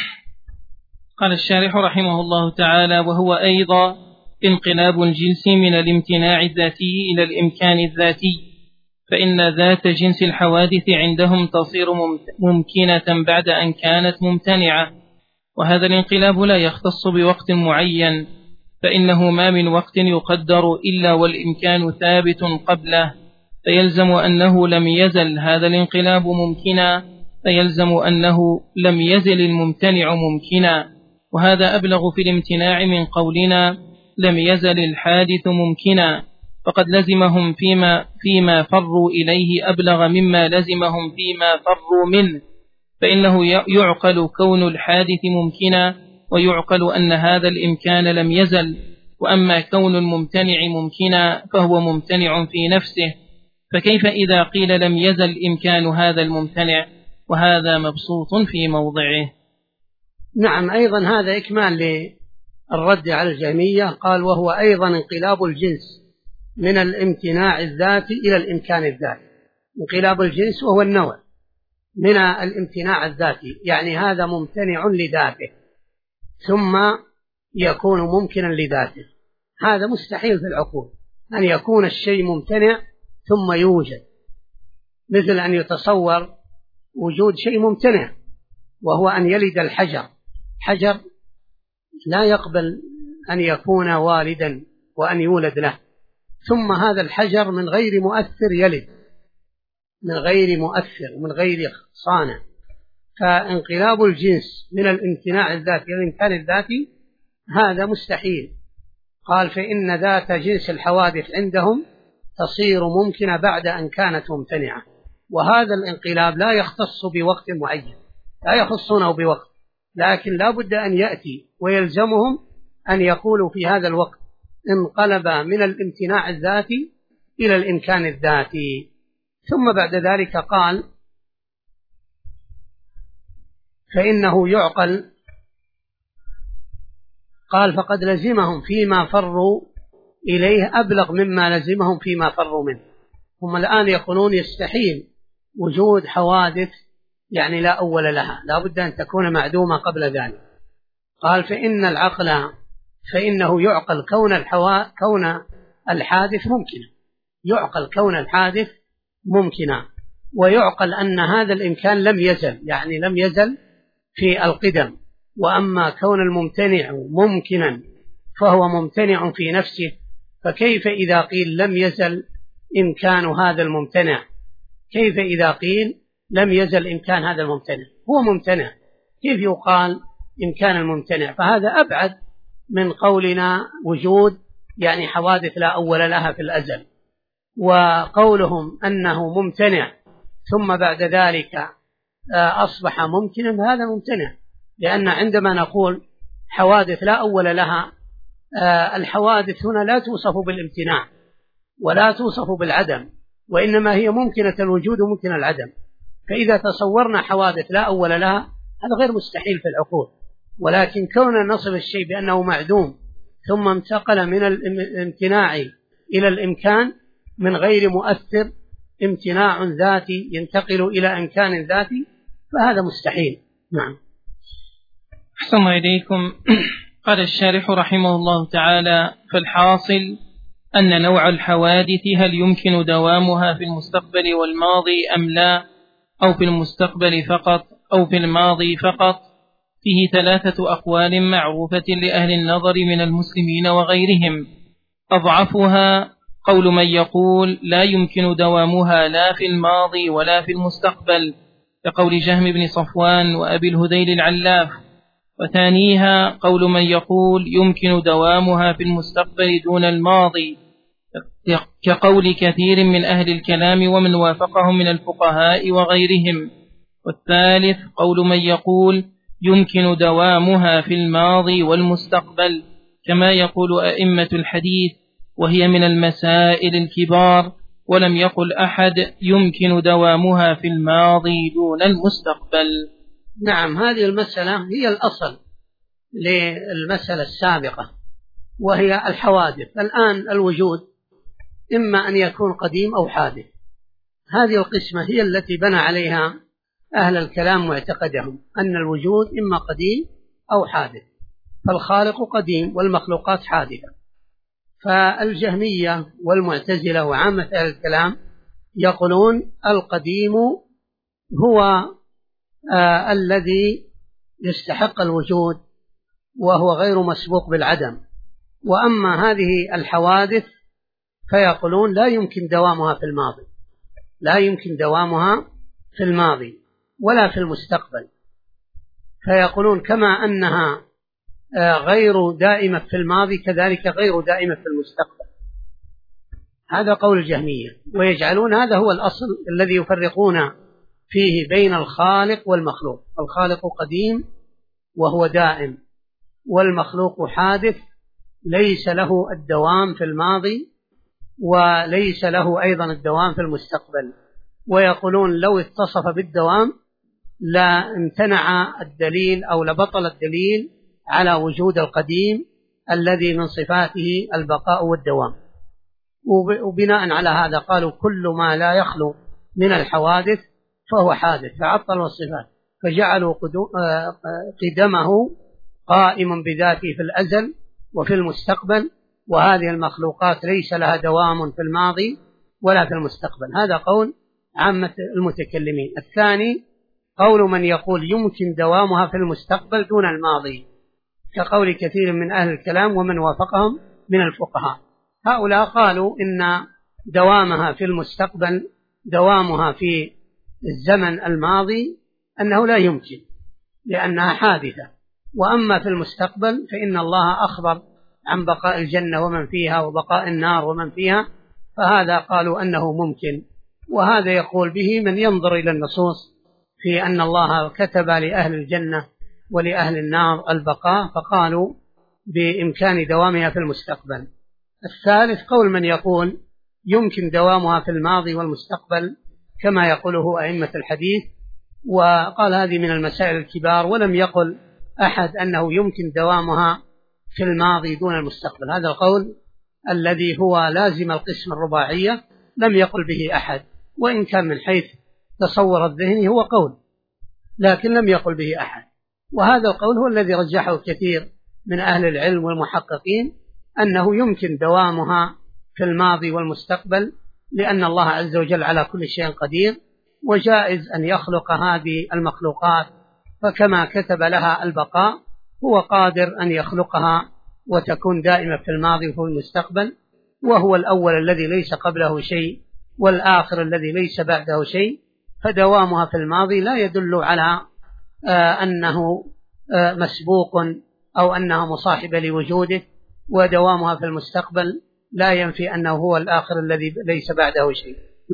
قال الشارح رحمه الله تعالى: وهو أيضا انقلاب الجنس من الامتناع الذاتي إلى الإمكان الذاتي، فإن ذات جنس الحوادث عندهم تصير ممكنة بعد أن كانت ممتنعة، وهذا الانقلاب لا يختص بوقت معين، فإنه ما من وقت يقدر إلا والإمكان ثابت قبله، فيلزم أنه لم يزل هذا الانقلاب ممكنا، فيلزم أنه لم يزل الممتنع ممكنا. وهذا أبلغ في الامتناع من قولنا لم يزل الحادث ممكنا، فقد لزمهم فيما فروا إليه أبلغ مما لزمهم فيما فروا منه، فإنه يعقل كون الحادث ممكنا، ويعقل أن هذا الإمكان لم يزل، وأما كون الممتنع ممكنا فهو ممتنع في نفسه، فكيف إذا قيل لم يزل إمكان هذا الممتنع؟ وهذا مبسوط في موضعه. نعم، أيضا هذا إكمال للرد على الجهمية. قال وهو أيضا انقلاب الجنس من الامتناع الذاتي إلى الإمكان الذاتي. انقلاب الجنس وهو النوع من الامتناع الذاتي، يعني هذا ممتنع لذاته ثم يكون ممكنا لذاته. هذا مستحيل في العقول أن يكون الشيء ممتنع ثم يوجد، مثل أن يتصور وجود شيء ممتنع وهو أن يلد الحجر. حجر لا يقبل أن يكون والدا وأن يولد له، ثم هذا الحجر من غير مؤثر يلد، من غير مؤثر ومن غير صانع. فانقلاب الجنس من الامتناع الذاتي إلى الإمكان الذاتي هذا مستحيل. قال فإن ذات جنس الحوادث عندهم تصير ممكنة بعد أن كانت ممتنعة، وهذا الانقلاب لا يختص بوقت معين، لا يخصونه بوقت، لكن لا بد أن يأتي ويلزمهم أن يقولوا في هذا الوقت انقلب من الامتناع الذاتي إلى الإمكان الذاتي. ثم بعد ذلك فإنه يعقل. قال فقد لزمهم فيما فروا إليه أبلغ مما لزمهم فيما فروا منه. هم الآن يقولون يستحيل وجود حوادث يعني لا أول لها، لا بد أن تكون معدومة قبل ذلك. قال فإن العقل فإنه يعقل كون الحادث ممكنا، يعقل كون الحادث ممكنا، ويعقل أن هذا الإمكان لم يزل، يعني لم يزل في القدم. وأما كون الممتنع ممكنا فهو ممتنع في نفسه، فكيف إذا قيل لم يزل إمكان هذا الممتنع؟ كيف إذا قيل لم يزل إمكان هذا الممتنع؟ هو ممتنع، كيف يقال إمكان الممتنع؟ فهذا أبعد من قولنا وجود يعني حوادث لا أول لها في الأزل. وقولهم أنه ممتنع ثم بعد ذلك أصبح ممكنا، هذا ممتنع، لأن عندما نقول حوادث لا أول لها، الحوادث هنا لا توصف بالامتناع ولا توصف بالعدم، وإنما هي ممكنة الوجود وممكن العدم. فإذا تصورنا حوادث لا أول لها هذا غير مستحيل في العقول، ولكن كوننا نصف الشيء بأنه معدوم ثم انتقل من الامتناع إلى الإمكان من غير مؤثر، امتناع ذاتي ينتقل إلى إمكان ذاتي، فهذا مستحيل. نعم. أحسن إليكم. قال الشارح رحمه الله تعالى: فالحاصل أن نوع الحوادث هل يمكن دوامها في المستقبل والماضي أم لا، أو في المستقبل فقط أو في الماضي فقط، فيه 3 أقوال معروفة لأهل النظر من المسلمين وغيرهم. أضعفها قول من يقول لا يمكن دوامها لا في الماضي ولا في المستقبل، كقول جهم بن صفوان وأبي الهذيل العلاف. وثانيها قول من يقول يمكن دوامها في المستقبل دون الماضي، كقول كثير من أهل الكلام ومن وافقهم من الفقهاء وغيرهم. والثالث قول من يقول يمكن دوامها في الماضي والمستقبل، كما يقول أئمة الحديث، وهي من المسائل الكبار، ولم يقل أحد يمكن دوامها في الماضي دون المستقبل. نعم، هذه المسألة هي الأصل للمسألة السابقة، وهي الحوادث. الآن الوجود إما أن يكون قديم أو حادث، هذه القسمة هي التي بنى عليها أهل الكلام معتقدهم، أن الوجود إما قديم أو حادث، فالخالق قديم والمخلوقات حادثة. فالجهمية والمعتزلة وعامة أهل الكلام يقولون القديم هو الذي يستحق الوجود وهو غير مسبوق بالعدم، وأما هذه الحوادث فيقولون لا يمكن دوامها في الماضي، لا يمكن دوامها في الماضي ولا في المستقبل. فيقولون كما أنها غير دائمة في الماضي كذلك غير دائمة في المستقبل. هذا قول الجهمية، ويجعلون هذا هو الأصل الذي يفرقون فيه بين الخالق والمخلوق. الخالق قديم وهو دائم، والمخلوق حادث ليس له الدوام في الماضي وليس له أيضا الدوام في المستقبل. ويقولون لو اتصف بالدوام لا امتنع الدليل أو لبطل الدليل على وجود القديم الذي من صفاته البقاء والدوام. وبناء على هذا قالوا كل ما لا يخلو من الحوادث فهو حادث، فعطلوا الصفات، فجعلوا قدمه قائم بذاته في الأزل وفي المستقبل، وهذه المخلوقات ليس لها دوام في الماضي ولا في المستقبل. هذا قول عامة المتكلمين. الثاني قول من يقول يمكن دوامها في المستقبل دون الماضي، كقول كثير من أهل الكلام ومن وافقهم من الفقهاء. هؤلاء قالوا إن دوامها في المستقبل دوامها في الزمن الماضي أنه لا يمكن لأنها حادثة، وأما في المستقبل فإن الله أخبر عن بقاء الجنة ومن فيها وبقاء النار ومن فيها، فهذا قالوا أنه ممكن. وهذا يقول به من ينظر إلى النصوص في أن الله كتب لأهل الجنة ولأهل النار البقاء، فقالوا بإمكان دوامها في المستقبل. الثالث قول من يقول يمكن دوامها في الماضي والمستقبل كما يقوله أئمة الحديث، وقال هذه من المسائل الكبار، ولم يقل أحد أنه يمكن دوامها في الماضي دون المستقبل. هذا القول الذي هو لازم القسم الرباعية لم يقل به أحد، وإن كان من حيث تصور الذهني هو قول، لكن لم يقل به أحد. وهذا القول هو الذي رجحه كثير من أهل العلم والمحققين، أنه يمكن دوامها في الماضي والمستقبل، لأن الله عز وجل على كل شيء قدير، وجائز أن يخلق هذه المخلوقات، فكما كتب لها البقاء هو قادر أن يخلقها وتكون دائمة في الماضي وفي المستقبل، وهو الأول الذي ليس قبله شيء والآخر الذي ليس بعده شيء، فدوامها في الماضي لا يدل على أنه مسبوق أو أنها مصاحبة لوجوده، ودوامها في المستقبل لا ينفي أنه هو الآخر الذي ليس بعده شيء.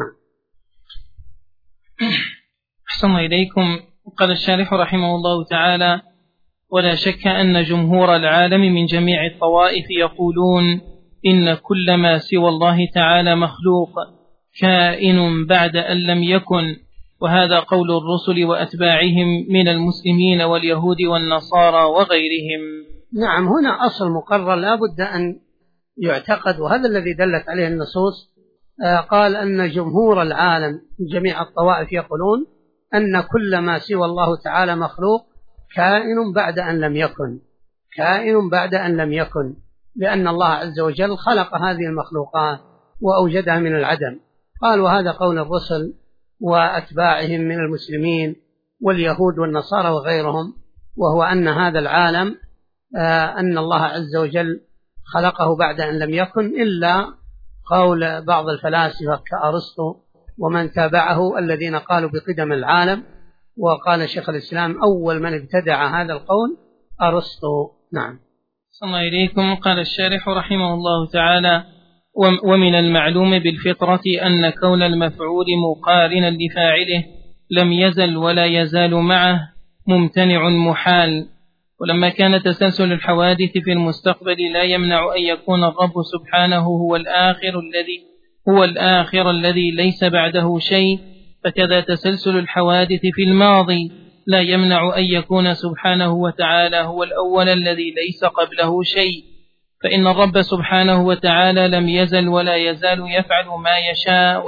أحسن إليكم. قال الشارح رحمه الله تعالى: ولا شك أن جمهور العالم من جميع الطوائف يقولون إن كل ما سوى الله تعالى مخلوق كائن بعد أن لم يكن، وهذا قول الرسل وأتباعهم من المسلمين واليهود والنصارى وغيرهم. نعم، هنا أصل مقرر لا بد أن يعتقد، وهذا الذي دلت عليه النصوص. قال أن جمهور العالم من جميع الطوائف يقولون أن كل ما سوى الله تعالى مخلوق كائن بعد أن لم يكن، كائن بعد أن لم يكن، لأن الله عز وجل خلق هذه المخلوقات وأوجدها من العدم. قال وهذا قول الرسل وأتباعهم من المسلمين واليهود والنصارى وغيرهم، وهو أن هذا العالم أن الله عز وجل خلقه بعد أن لم يكن، إلا قول بعض الفلاسفة كأرسطو ومن تابعه الذين قالوا بقدم العالم، وقال شيخ الإسلام أول من ابتدع هذا القول أرسطو. نعم. صلى الله إليكم. قال الشارح رحمه الله تعالى: ومن المعلوم بالفطرة أن كون المفعول مقارنا لفاعله لم يزل ولا يزال معه ممتنع محال. ولما كان تسلسل الحوادث في المستقبل لا يمنع أن يكون الرب سبحانه هو الآخر الذي ليس بعده شيء، فكذا تسلسل الحوادث في الماضي لا يمنع أن يكون سبحانه وتعالى هو الأول الذي ليس قبله شيء، فإن الرب سبحانه وتعالى لم يزل ولا يزال يفعل ما يشاء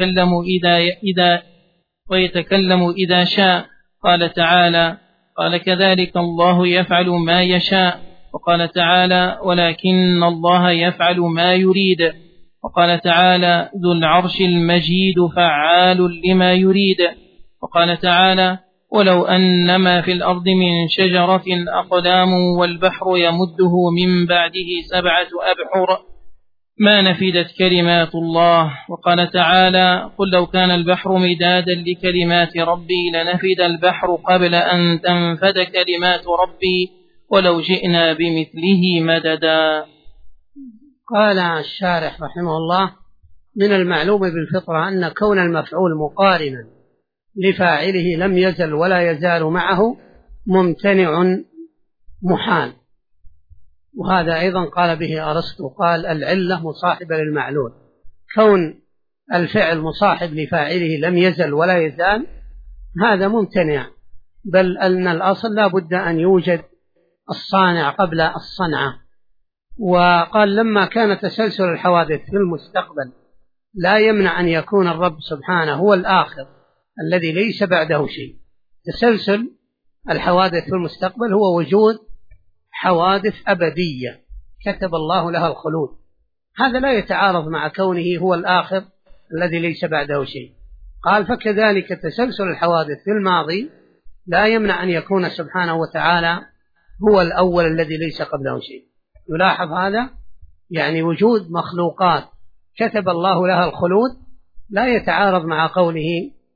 ويتكلم إذا شاء. قال تعالى: قال كذلك الله يفعل ما يشاء. وقال تعالى: ولكن الله يفعل ما يريد. وقال تعالى: ذو العرش المجيد فعال لما يريد. وقال تعالى: ولو أن ما في الأرض من شجرة أقلام والبحر يمده من بعده 7 أبحر ما نفدت كلمات الله. وقال تعالى: قل لو كان البحر مدادا لكلمات ربي لنفد البحر قبل أن تنفد كلمات ربي ولو جئنا بمثله مددا. قال الشارح رحمه الله: من المعلوم بالفطرة أن كون المفعول مقارنا لفاعله لم يزل ولا يزال معه ممتنع محال. وهذا أيضا قال به أرسطو، قال: العلة مصاحبة للمعلول. كون الفعل مصاحب لفاعله لم يزل ولا يزال هذا ممتنع، بل أن الأصل لا بد أن يوجد الصانع قبل الصنعة. وقال: لما كان تسلسل الحوادث في المستقبل لا يمنع أن يكون الرب سبحانه هو الآخر الذي ليس بعده شيء. تسلسل الحوادث في المستقبل هو وجود حوادث أبدية كتب الله لها الخلود، هذا لا يتعارض مع كونه هو الآخر الذي ليس بعده شيء. قال: فكذلك تسلسل الحوادث في الماضي لا يمنع أن يكون سبحانه وتعالى هو الأول الذي ليس قبله شيء. يلاحظ هذا، يعني وجود مخلوقات كتب الله لها الخلود لا يتعارض مع قوله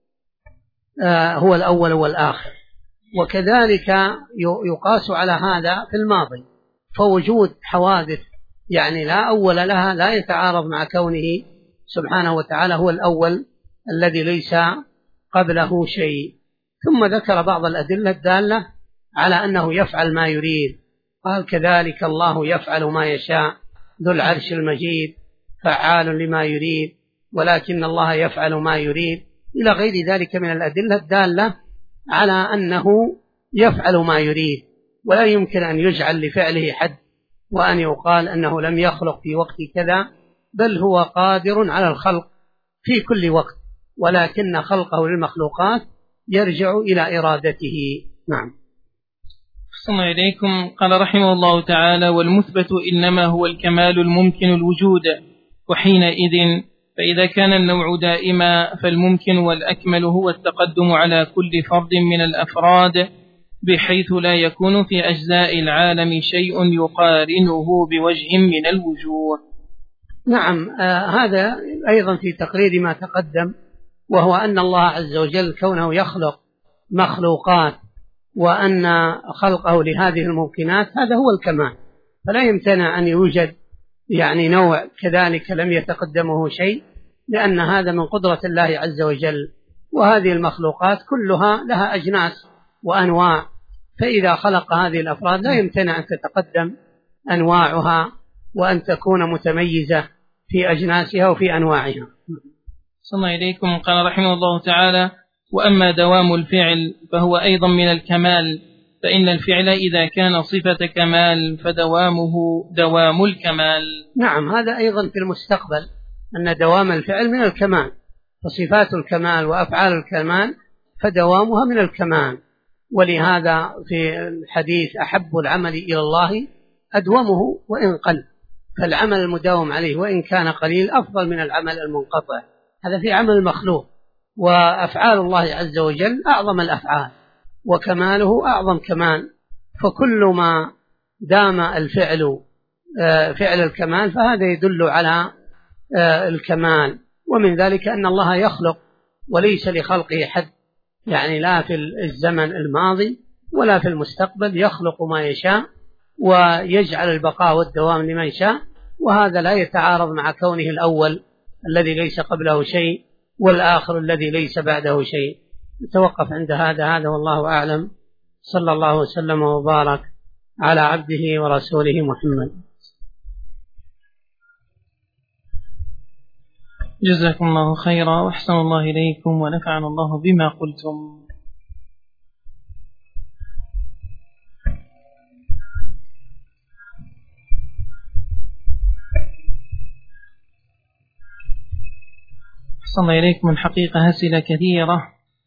هو الأول والآخر. وكذلك يقاس على هذا في الماضي، فوجود حوادث يعني لا أول لها لا يتعارض مع كونه سبحانه وتعالى هو الأول الذي ليس قبله شيء. ثم ذكر بعض الأدلة الدالة على أنه يفعل ما يريد. قال: كذلك الله يفعل ما يشاء، ذو العرش المجيد فعال لما يريد، ولكن الله يفعل ما يريد، إلى غير ذلك من الأدلة الدالة على أنه يفعل ما يريد. ولا يمكن أن يجعل لفعله حد وأن يقال أنه لم يخلق في وقت كذا، بل هو قادر على الخلق في كل وقت، ولكن خلقه للمخلوقات يرجع إلى إرادته. نعم. صلى إليكم. قال رحمه الله تعالى: والمثبت إنما هو الكمال الممكن الوجود، وحينئذ فإذا كان النوع دائما فالممكن والأكمل هو التقدم على كل فرد من الأفراد بحيث لا يكون في أجزاء العالم شيء يقارنه بوجه من الوجوه. نعم، هذا أيضا في تقرير ما تقدم، وهو أن الله عز وجل كونه يخلق مخلوقات وأن خلقه لهذه الممكنات هذا هو الكمال، فلا يمتنع أن يوجد يعني نوع كذلك لم يتقدمه شيء، لأن هذا من قدرة الله عز وجل. وهذه المخلوقات كلها لها أجناس وأنواع، فإذا خلق هذه الأفراد لا يمتنع أن تتقدم أنواعها وأن تكون متميزة في أجناسها وفي أنواعها. صلى الله إليكم. قال رحمه الله تعالى: وأما دوام الفعل فهو أيضا من الكمال، فإن الفعل إذا كان صفة كمال فدوامه دوام الكمال. نعم، هذا أيضا في المستقبل أن دوام الفعل من الكمال، فصفات الكمال وأفعال الكمال فدوامها من الكمال. ولهذا في الحديث: أحب العمل إلى الله أدومه وإن قل، فالعمل المداوم عليه وإن كان قليل أفضل من العمل المنقطع. هذا في عمل المخلوق. وأفعال الله عز وجل أعظم الأفعال، وكماله أعظم كمال، فكل ما دام الفعل فعل الكمال فهذا يدل على الكمال. ومن ذلك أن الله يخلق وليس لخلقه حد، يعني لا في الزمن الماضي ولا في المستقبل، يخلق ما يشاء ويجعل البقاء والدوام لمن شاء، وهذا لا يتعارض مع كونه الأول الذي ليس قبله شيء والآخر الذي ليس بعده شيء. نتوقف عند هذا والله أعلم. صلى الله وسلم وبارك على عبده ورسوله محمد. جزاكم الله خيرا وأحسن الله إليكم ونفعنا الله بما قلتم. أحسن الله إليكم. الحقيقة أسئلة كثيرة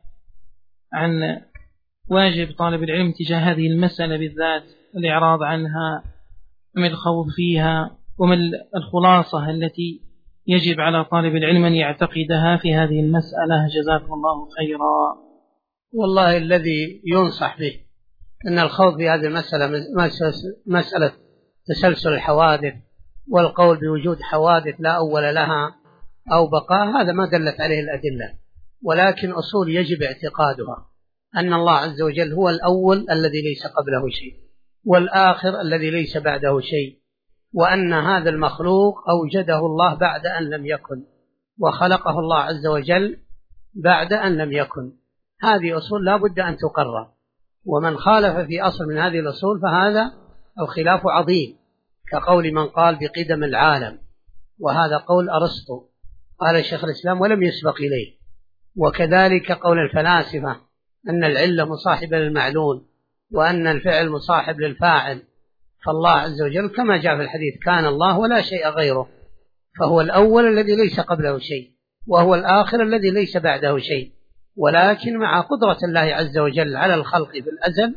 عن واجب طالب العلم تجاه هذه المسألة بالذات، الإعراض عنها، وما الخوض فيها، وما الخلاصة التي يجب على طالب العلم أن يعتقدها في هذه المسألة. جزاكم الله خيرا. والله الذي ينصح به أن الخوض في هذه المسألة مسألة تسلسل الحوادث والقول بوجود حوادث لا أول لها أو بقاء، هذا ما دلت عليه الأدلة، ولكن أصول يجب اعتقادها أن الله عز وجل هو الأول الذي ليس قبله شيء، والآخر الذي ليس بعده شيء، وأن هذا المخلوق أوجده الله بعد أن لم يكن، وخلقه الله عز وجل بعد أن لم يكن. هذه أصول لا بد أن تقرر، ومن خالف في أصل من هذه الأصول فهذا الخلاف عظيم، كقول من قال بقدم العالم، وهذا قول أرسطو قال شيخ الإسلام ولم يسبق إليه. وكذلك قول الفلاسفة أن العلة مصاحبة للمعلول، وأن الفعل مصاحب للفاعل. فالله عز وجل كما جاء في الحديث كان الله ولا شيء غيره، فهو الأول الذي ليس قبله شيء، وهو الآخر الذي ليس بعده شيء، ولكن مع قدرة الله عز وجل على الخلق في الأزل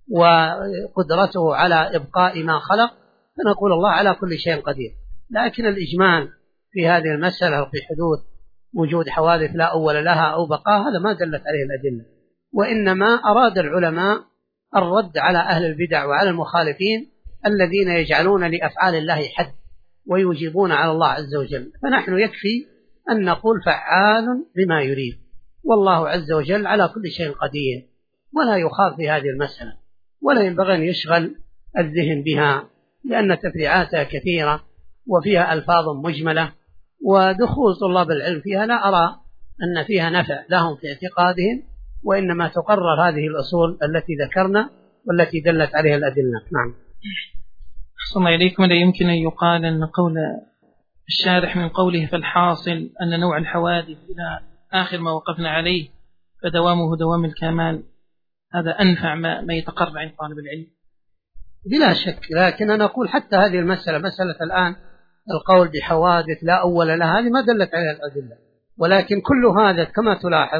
وقدرته على إبقاء ما خلق، فنقول الله على كل شيء قدير. لكن الإجمال في هذه المسألة في حدوث وجود حوادث لا أول لها أو بقاء هذا ما دلت عليه الأدلة، وإنما أراد العلماء الرد على أهل البدع وعلى المخالفين الذين يجعلون لأفعال الله حد ويجيبون على الله عز وجل. فنحن يكفي أن نقول فعال لما يريد، والله عز وجل على كل شيء قدير، ولا يخاف في هذه المسألة، ولا ينبغي أن يشغل الذهن بها، لأن تفريعاتها كثيرة وفيها ألفاظ مجملة، ودخول طلاب العلم فيها لا أرى أن فيها نفع لهم في اعتقادهم، وإنما تقرر هذه الأصول التي ذكرنا والتي دلت عليها الأدلة. نعم. أحسن الله إليكم. لا يمكن أن يقال أن قول الشارح من قوله فالحاصل أن نوع الحوادث إلى آخر ما وقفنا عليه فدوامه دوام الكمال، هذا أنفع ما يتقرر عند طالب العلم بلا شك. لكن أنا أقول حتى هذه المسألة، مسألة الآن القول بحوادث لا أول لها، هذه ما دلت عليها الأدلة، ولكن كل هذا كما تلاحظ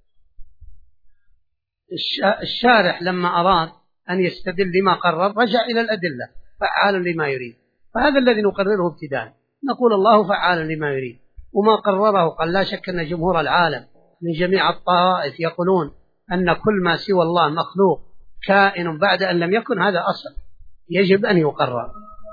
الشارح لما أراد أن يستدل لما قرر رجع إلى الأدلة فعال لما يريد، فهذا الذي نقرره ابتداء، نقول الله فعال لما يريد. وما قرره قال لا شك أن جمهور العالم من جميع الطوائف يقولون أن كل ما سوى الله مخلوق كائن بعد أن لم يكن، هذا أصل يجب أن يقرر.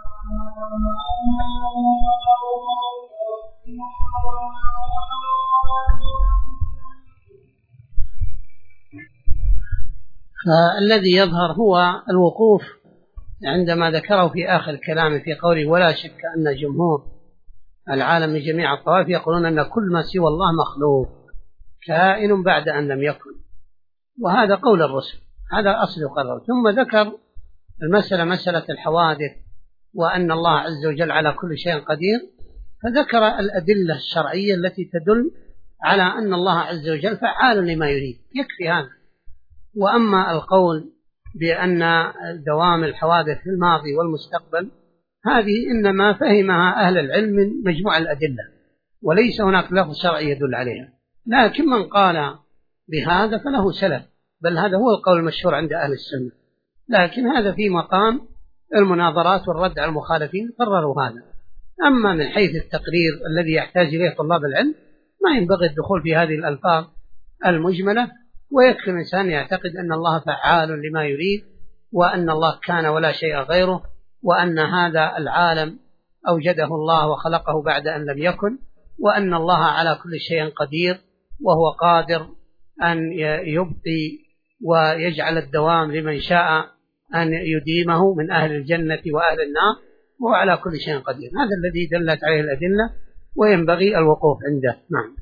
فالذي يظهر هو الوقوف عندما ذكره في آخر كلامه في قوله ولا شك أن جمهور العالم من جميع الطوائف يقولون أن كل ما سوى الله مخلوق كائن بعد أن لم يكن، وهذا قول الرسل، هذا أصل يقرر. ثم ذكر المسألة مسألة الحوادث وأن الله عز وجل على كل شيء قدير، فذكر الأدلة الشرعية التي تدل على أن الله عز وجل فعال لما يريد، يكفي هذا. وأما القول بأن دوام الحوادث في الماضي والمستقبل هذه إنما فهمها أهل العلم من مجموع الأدلة، وليس هناك لفظ شرعي يدل عليها. لكن من قال بهذا فله سلف، بل هذا هو القول المشهور عند أهل السنة، لكن هذا في مقام المناظرات والرد على المخالفين قرروا هذا. أما من حيث التقرير الذي يحتاج إليه طلاب العلم ما ينبغي الدخول في هذه الألفاظ المجملة، ويكفي الإنسان يعتقد أن الله فعال لما يريد، وأن الله كان ولا شيء غيره، وأن هذا العالم أوجده الله وخلقه بعد أن لم يكن، وأن الله على كل شيء قدير، وهو قادر أن يبقي ويجعل الدوام لمن شاء أن يديمه من أهل الجنة وأهل النار، وهو على كل شيء قدير. هذا الذي دلت عليه الأدلة وينبغي الوقوف عنده. نعم.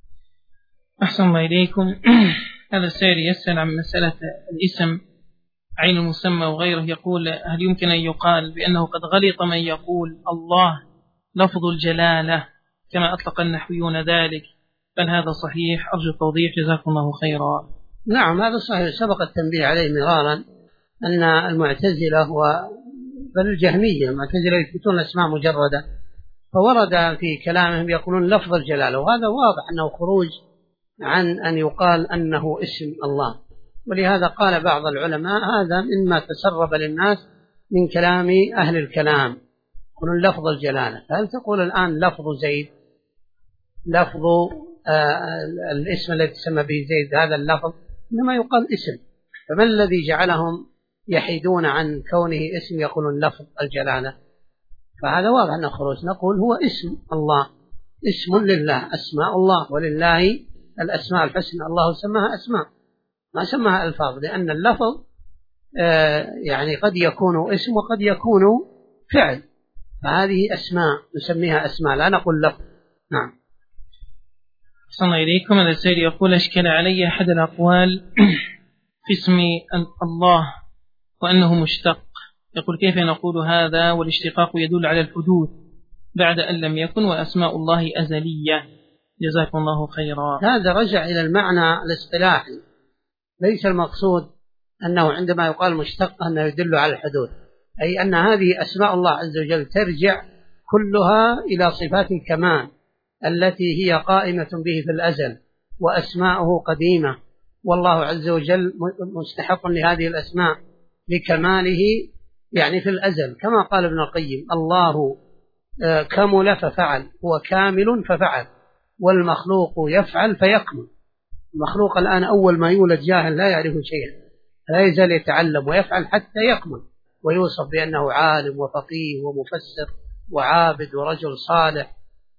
أحسن الله إليكم. هذا السائل يسأل عن مسألة الاسم عين المسمى وغيره، يقول: هل يمكن أن يقال بأنه قد غلط من يقول الله لفظ الجلالة كما أطلق النحويون ذلك، بل هذا صحيح؟ أرجو التوضيح جزاكم الله خيرا. نعم، هذا صحيح، سبق التنبيه عليه مرارا أن المعتزلة بل الجهمية المعتزلة يثبتون الأسماء مجردة، فورد في كلامهم يقولون لفظ الجلالة، وهذا واضح أنه خروج عن أن يقال أنه اسم الله. ولهذا قال بعض العلماء هذا مما تسرب للناس من كلام أهل الكلام، يقولون لفظ الجلالة. فهل تقول الآن لفظ زيد، لفظ الاسم الذي تسمى به زيد، هذا اللفظ إنما يقال اسم، فما الذي جعلهم يحيدون عن كونه اسم يقولون لفظ الجلالة؟ فهذا واضح أنه خروج. نقول هو اسم الله، اسم لله، أسماء الله، ولله الأسماء الحسنى، الله سماها أسماء ما سماها ألفاظ، لأن اللفظ يعني قد يكون اسم وقد يكون فعل، فهذه أسماء نسميها أسماء، لا نقول لفظ. نعم. صلى إليكم. هذا السائل يقول: أشكل علي أحد الأقوال في اسم الله وأنه مشتق، يقول: كيف نقول هذا والاشتقاق يدل على الحدوث بعد أن لم يكن وأسماء الله أزلية؟ جزاكم الله خيرا. هذا رجع إلى المعنى الاصطلاحي، ليس المقصود أنه عندما يقال مشتق أنه يدل على الحدوث، أي أن هذه أسماء الله عز وجل ترجع كلها إلى صفات الكمال التي هي قائمة به في الأزل، وأسماؤه قديمة، والله عز وجل مستحق لهذه الأسماء لكماله يعني في الأزل، كما قال ابن القيم: الله كمل ففعل، هو كامل ففعل، والمخلوق يفعل فيكمل. المخلوق الآن أول ما يولد جاهل لا يعرف شيئا، لا يزال يتعلم ويفعل حتى يكمل، ويوصف بأنه عالم وفقيه ومفسر وعابد ورجل صالح.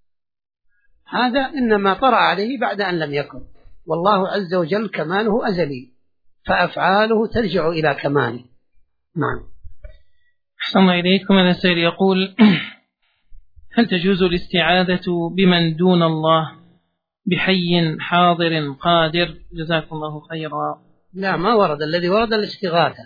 هذا إنما طرأ عليه بعد أن لم يكن، والله عز وجل كماله أزلي، فأفعاله ترجع إلى كماله. نعم. أحسن الله إليكم. هذا السائل يقول: هل تجوز الاستعاذة بمن دون الله بحي حاضر قادر؟ جزاكم الله خيرا. لا، ما ورد. الذي ورد الاستغاثة،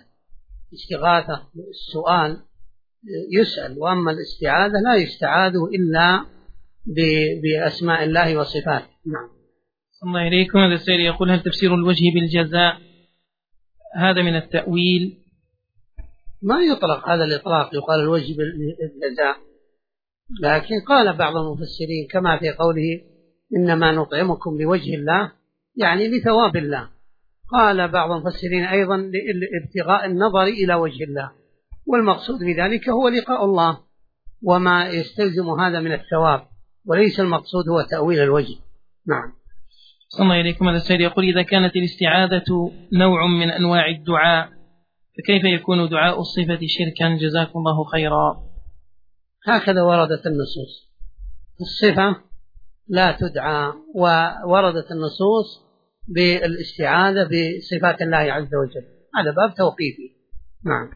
السؤال يسأل، وأما الاستعاذة لا يستعاذ إلا بأسماء الله وصفاته. نعم. صلى الله إليكم. هذا السائل يقول: هل تفسير الوجه بالجزاء هذا من التأويل؟ ما يطلق هذا الإطلاق، يقال الوجه بالجزاء، لكن قال بعض المفسرين كما في قوله: إنما نطعمكم بوجه الله، يعني لثواب الله. قال بعض المفسرين أيضا لابتغاء النظر إلى وجه الله، والمقصود بذلك هو لقاء الله وما يستلزم هذا من الثواب، وليس المقصود هو تأويل الوجه. نعم. صلى الله إليكم. هذا السائل يقول: إذا كانت الاستعاذة نوع من أنواع الدعاء فكيف يكون دعاء الصفة شركا؟ جزاكم الله خيرا. هكذا وردت النصوص، الصفة لا تدعى، ووردت النصوص بالاستعاذة بصفات الله عز وجل، هذا باب توقيفي. نعم.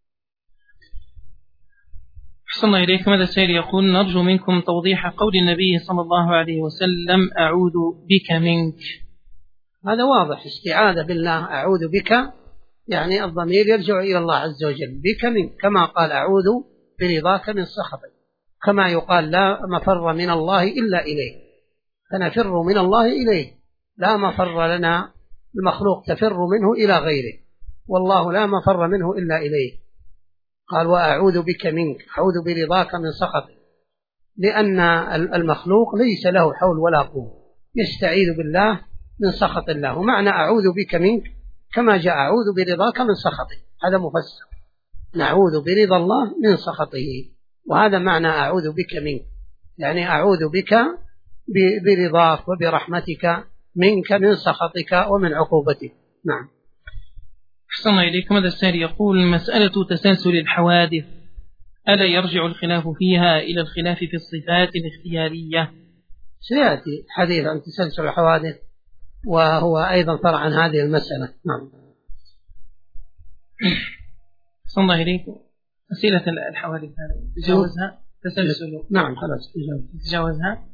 أحسن الله إليكم. هذا السائل يقول: نرجو منكم توضيح قول النبي صلى الله عليه وسلم: أعوذ بك منك. هذا واضح، استعاذة بالله، أعوذ بك، يعني الضمير يرجع إلى الله عز وجل، بك منك، كما قال: أعوذ برضاك من سخطك، كما يقال: لا مفر من الله إلا إليه، فنفر من الله إليه، لا مفر لنا، المخلوق تفر منه إلى غيره، والله لا مفر منه إلا إليه. قال: وأعوذ بك منك، أعوذ برضاك من سخطك، لأن المخلوق ليس له حول ولا قوة، يستعيذ بالله من سخط الله. ومعنى أعوذ بك منك كما جاء: أعوذ برضاك من سخطه، هذا مفسر، نعوذ برضا الله من سخطه، وهذا معنى أعوذ بك منك، يعني أعوذ بك برضاك وبرحمتك منك، من سخطك ومن عقوبتك. نعم. أحسن الله إليكم. هذا السائل يقول: مسألة تسلسل الحوادث ألا يرجع الخلاف فيها إلى الخلاف في الصفات الاختيارية؟ سيأتي حديث عن تسلسل الحوادث وهو أيضا فرع عن هذه المسألة. نعم. صلى الله إليكم. أسئلة الحوادث هذه تجاوزها تسلسل. نعم خلاص تجاوزها.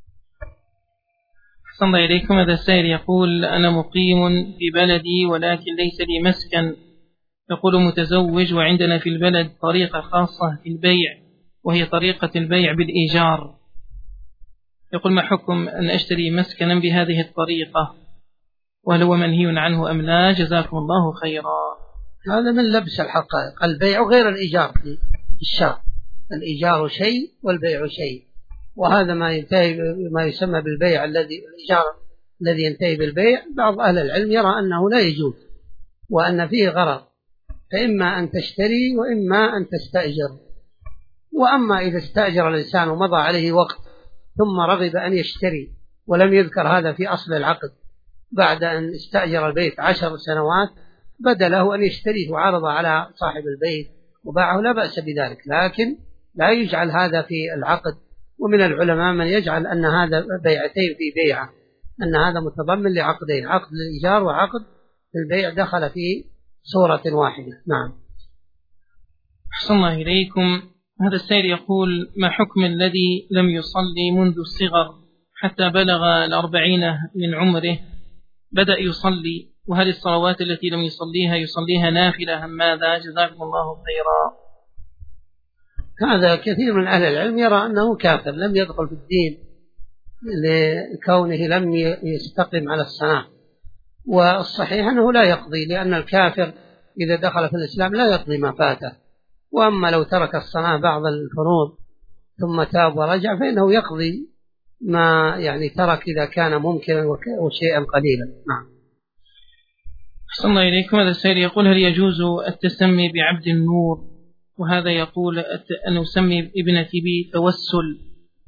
صلى الله إليكم. هذا السائل يقول: أنا مقيم في بلدي ولكن ليس لي مسكن، يقول متزوج، وعندنا في البلد طريقة خاصة في البيع وهي طريقة البيع بالإيجار، يقول ما حكم أن أشتري مسكنا بهذه الطريقة، وهل هو منهي عنه أم لا؟ جزاكم الله خيرا. هذا من لبس الحقائق. البيع غير الإيجار في الشرع، الإيجار شيء والبيع شيء، وهذا ما يسمى بالبيع الإيجار الذي ينتهي بالبيع. بعض أهل العلم يرى أنه لا يجوز وأن فيه غرض، فإما أن تشتري وإما أن تستأجر. وأما إذا استأجر الإنسان ومضى عليه وقت ثم رغب أن يشتري ولم يذكر هذا في أصل العقد، بعد أن استأجر البيت 10 سنوات بدا له أن يشتريه وعرض على صاحب البيت وباعه، لا بأس بذلك، لكن لا يجعل هذا في العقد. ومن العلماء من يجعل أن هذا بيعتين في بيعة، أن هذا متضمن لعقدين، عقد الإيجار وعقد البيع دخل في صورة واحدة. نعم. أحسن الله إليكم. هذا السائل يقول: ما حكم الذي لم يصلي منذ الصغر حتى بلغ 40 من عمره بدأ يصلي، وهل الصلوات التي لم يصليها نافلة أم ماذا؟ جزاكم الله خيرا. هذا كثير من أهل العلم يرى أنه كافر لم يدخل في الدين لكونه لم يستقم على الصلاة، والصحيح أنه لا يقضي، لأن الكافر إذا دخل في الإسلام لا يقضي ما فاته. وأما لو ترك الصلاة بعض الفروض ثم تاب ورجع فإنه يقضي ما ترك إذا كان ممكنا وشيئا قليلا. نعم. أحسن الله إليكم. هذا السائل يقول: هل يجوز التسمي بعبد النور؟ وهذا يقول أن أسمي ابنتي بتوسل.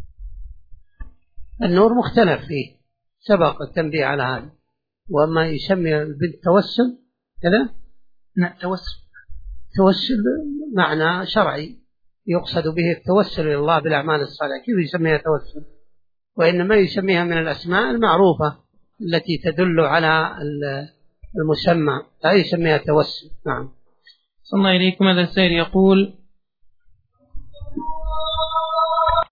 النور مختلف فيه، سبق التنبيه على هذا. وأما يسمي البنت توسل كذا، نعم، توسل معنى شرعي يقصد به التوسل إلى الله بالأعمال الصالحة، كيف يسميها توسل؟ وإنما يسميها من الأسماء المعروفة التي تدل على المسمى، لا يسميها توسل. نعم. صلى الله إليكم. هذا السائل يقول: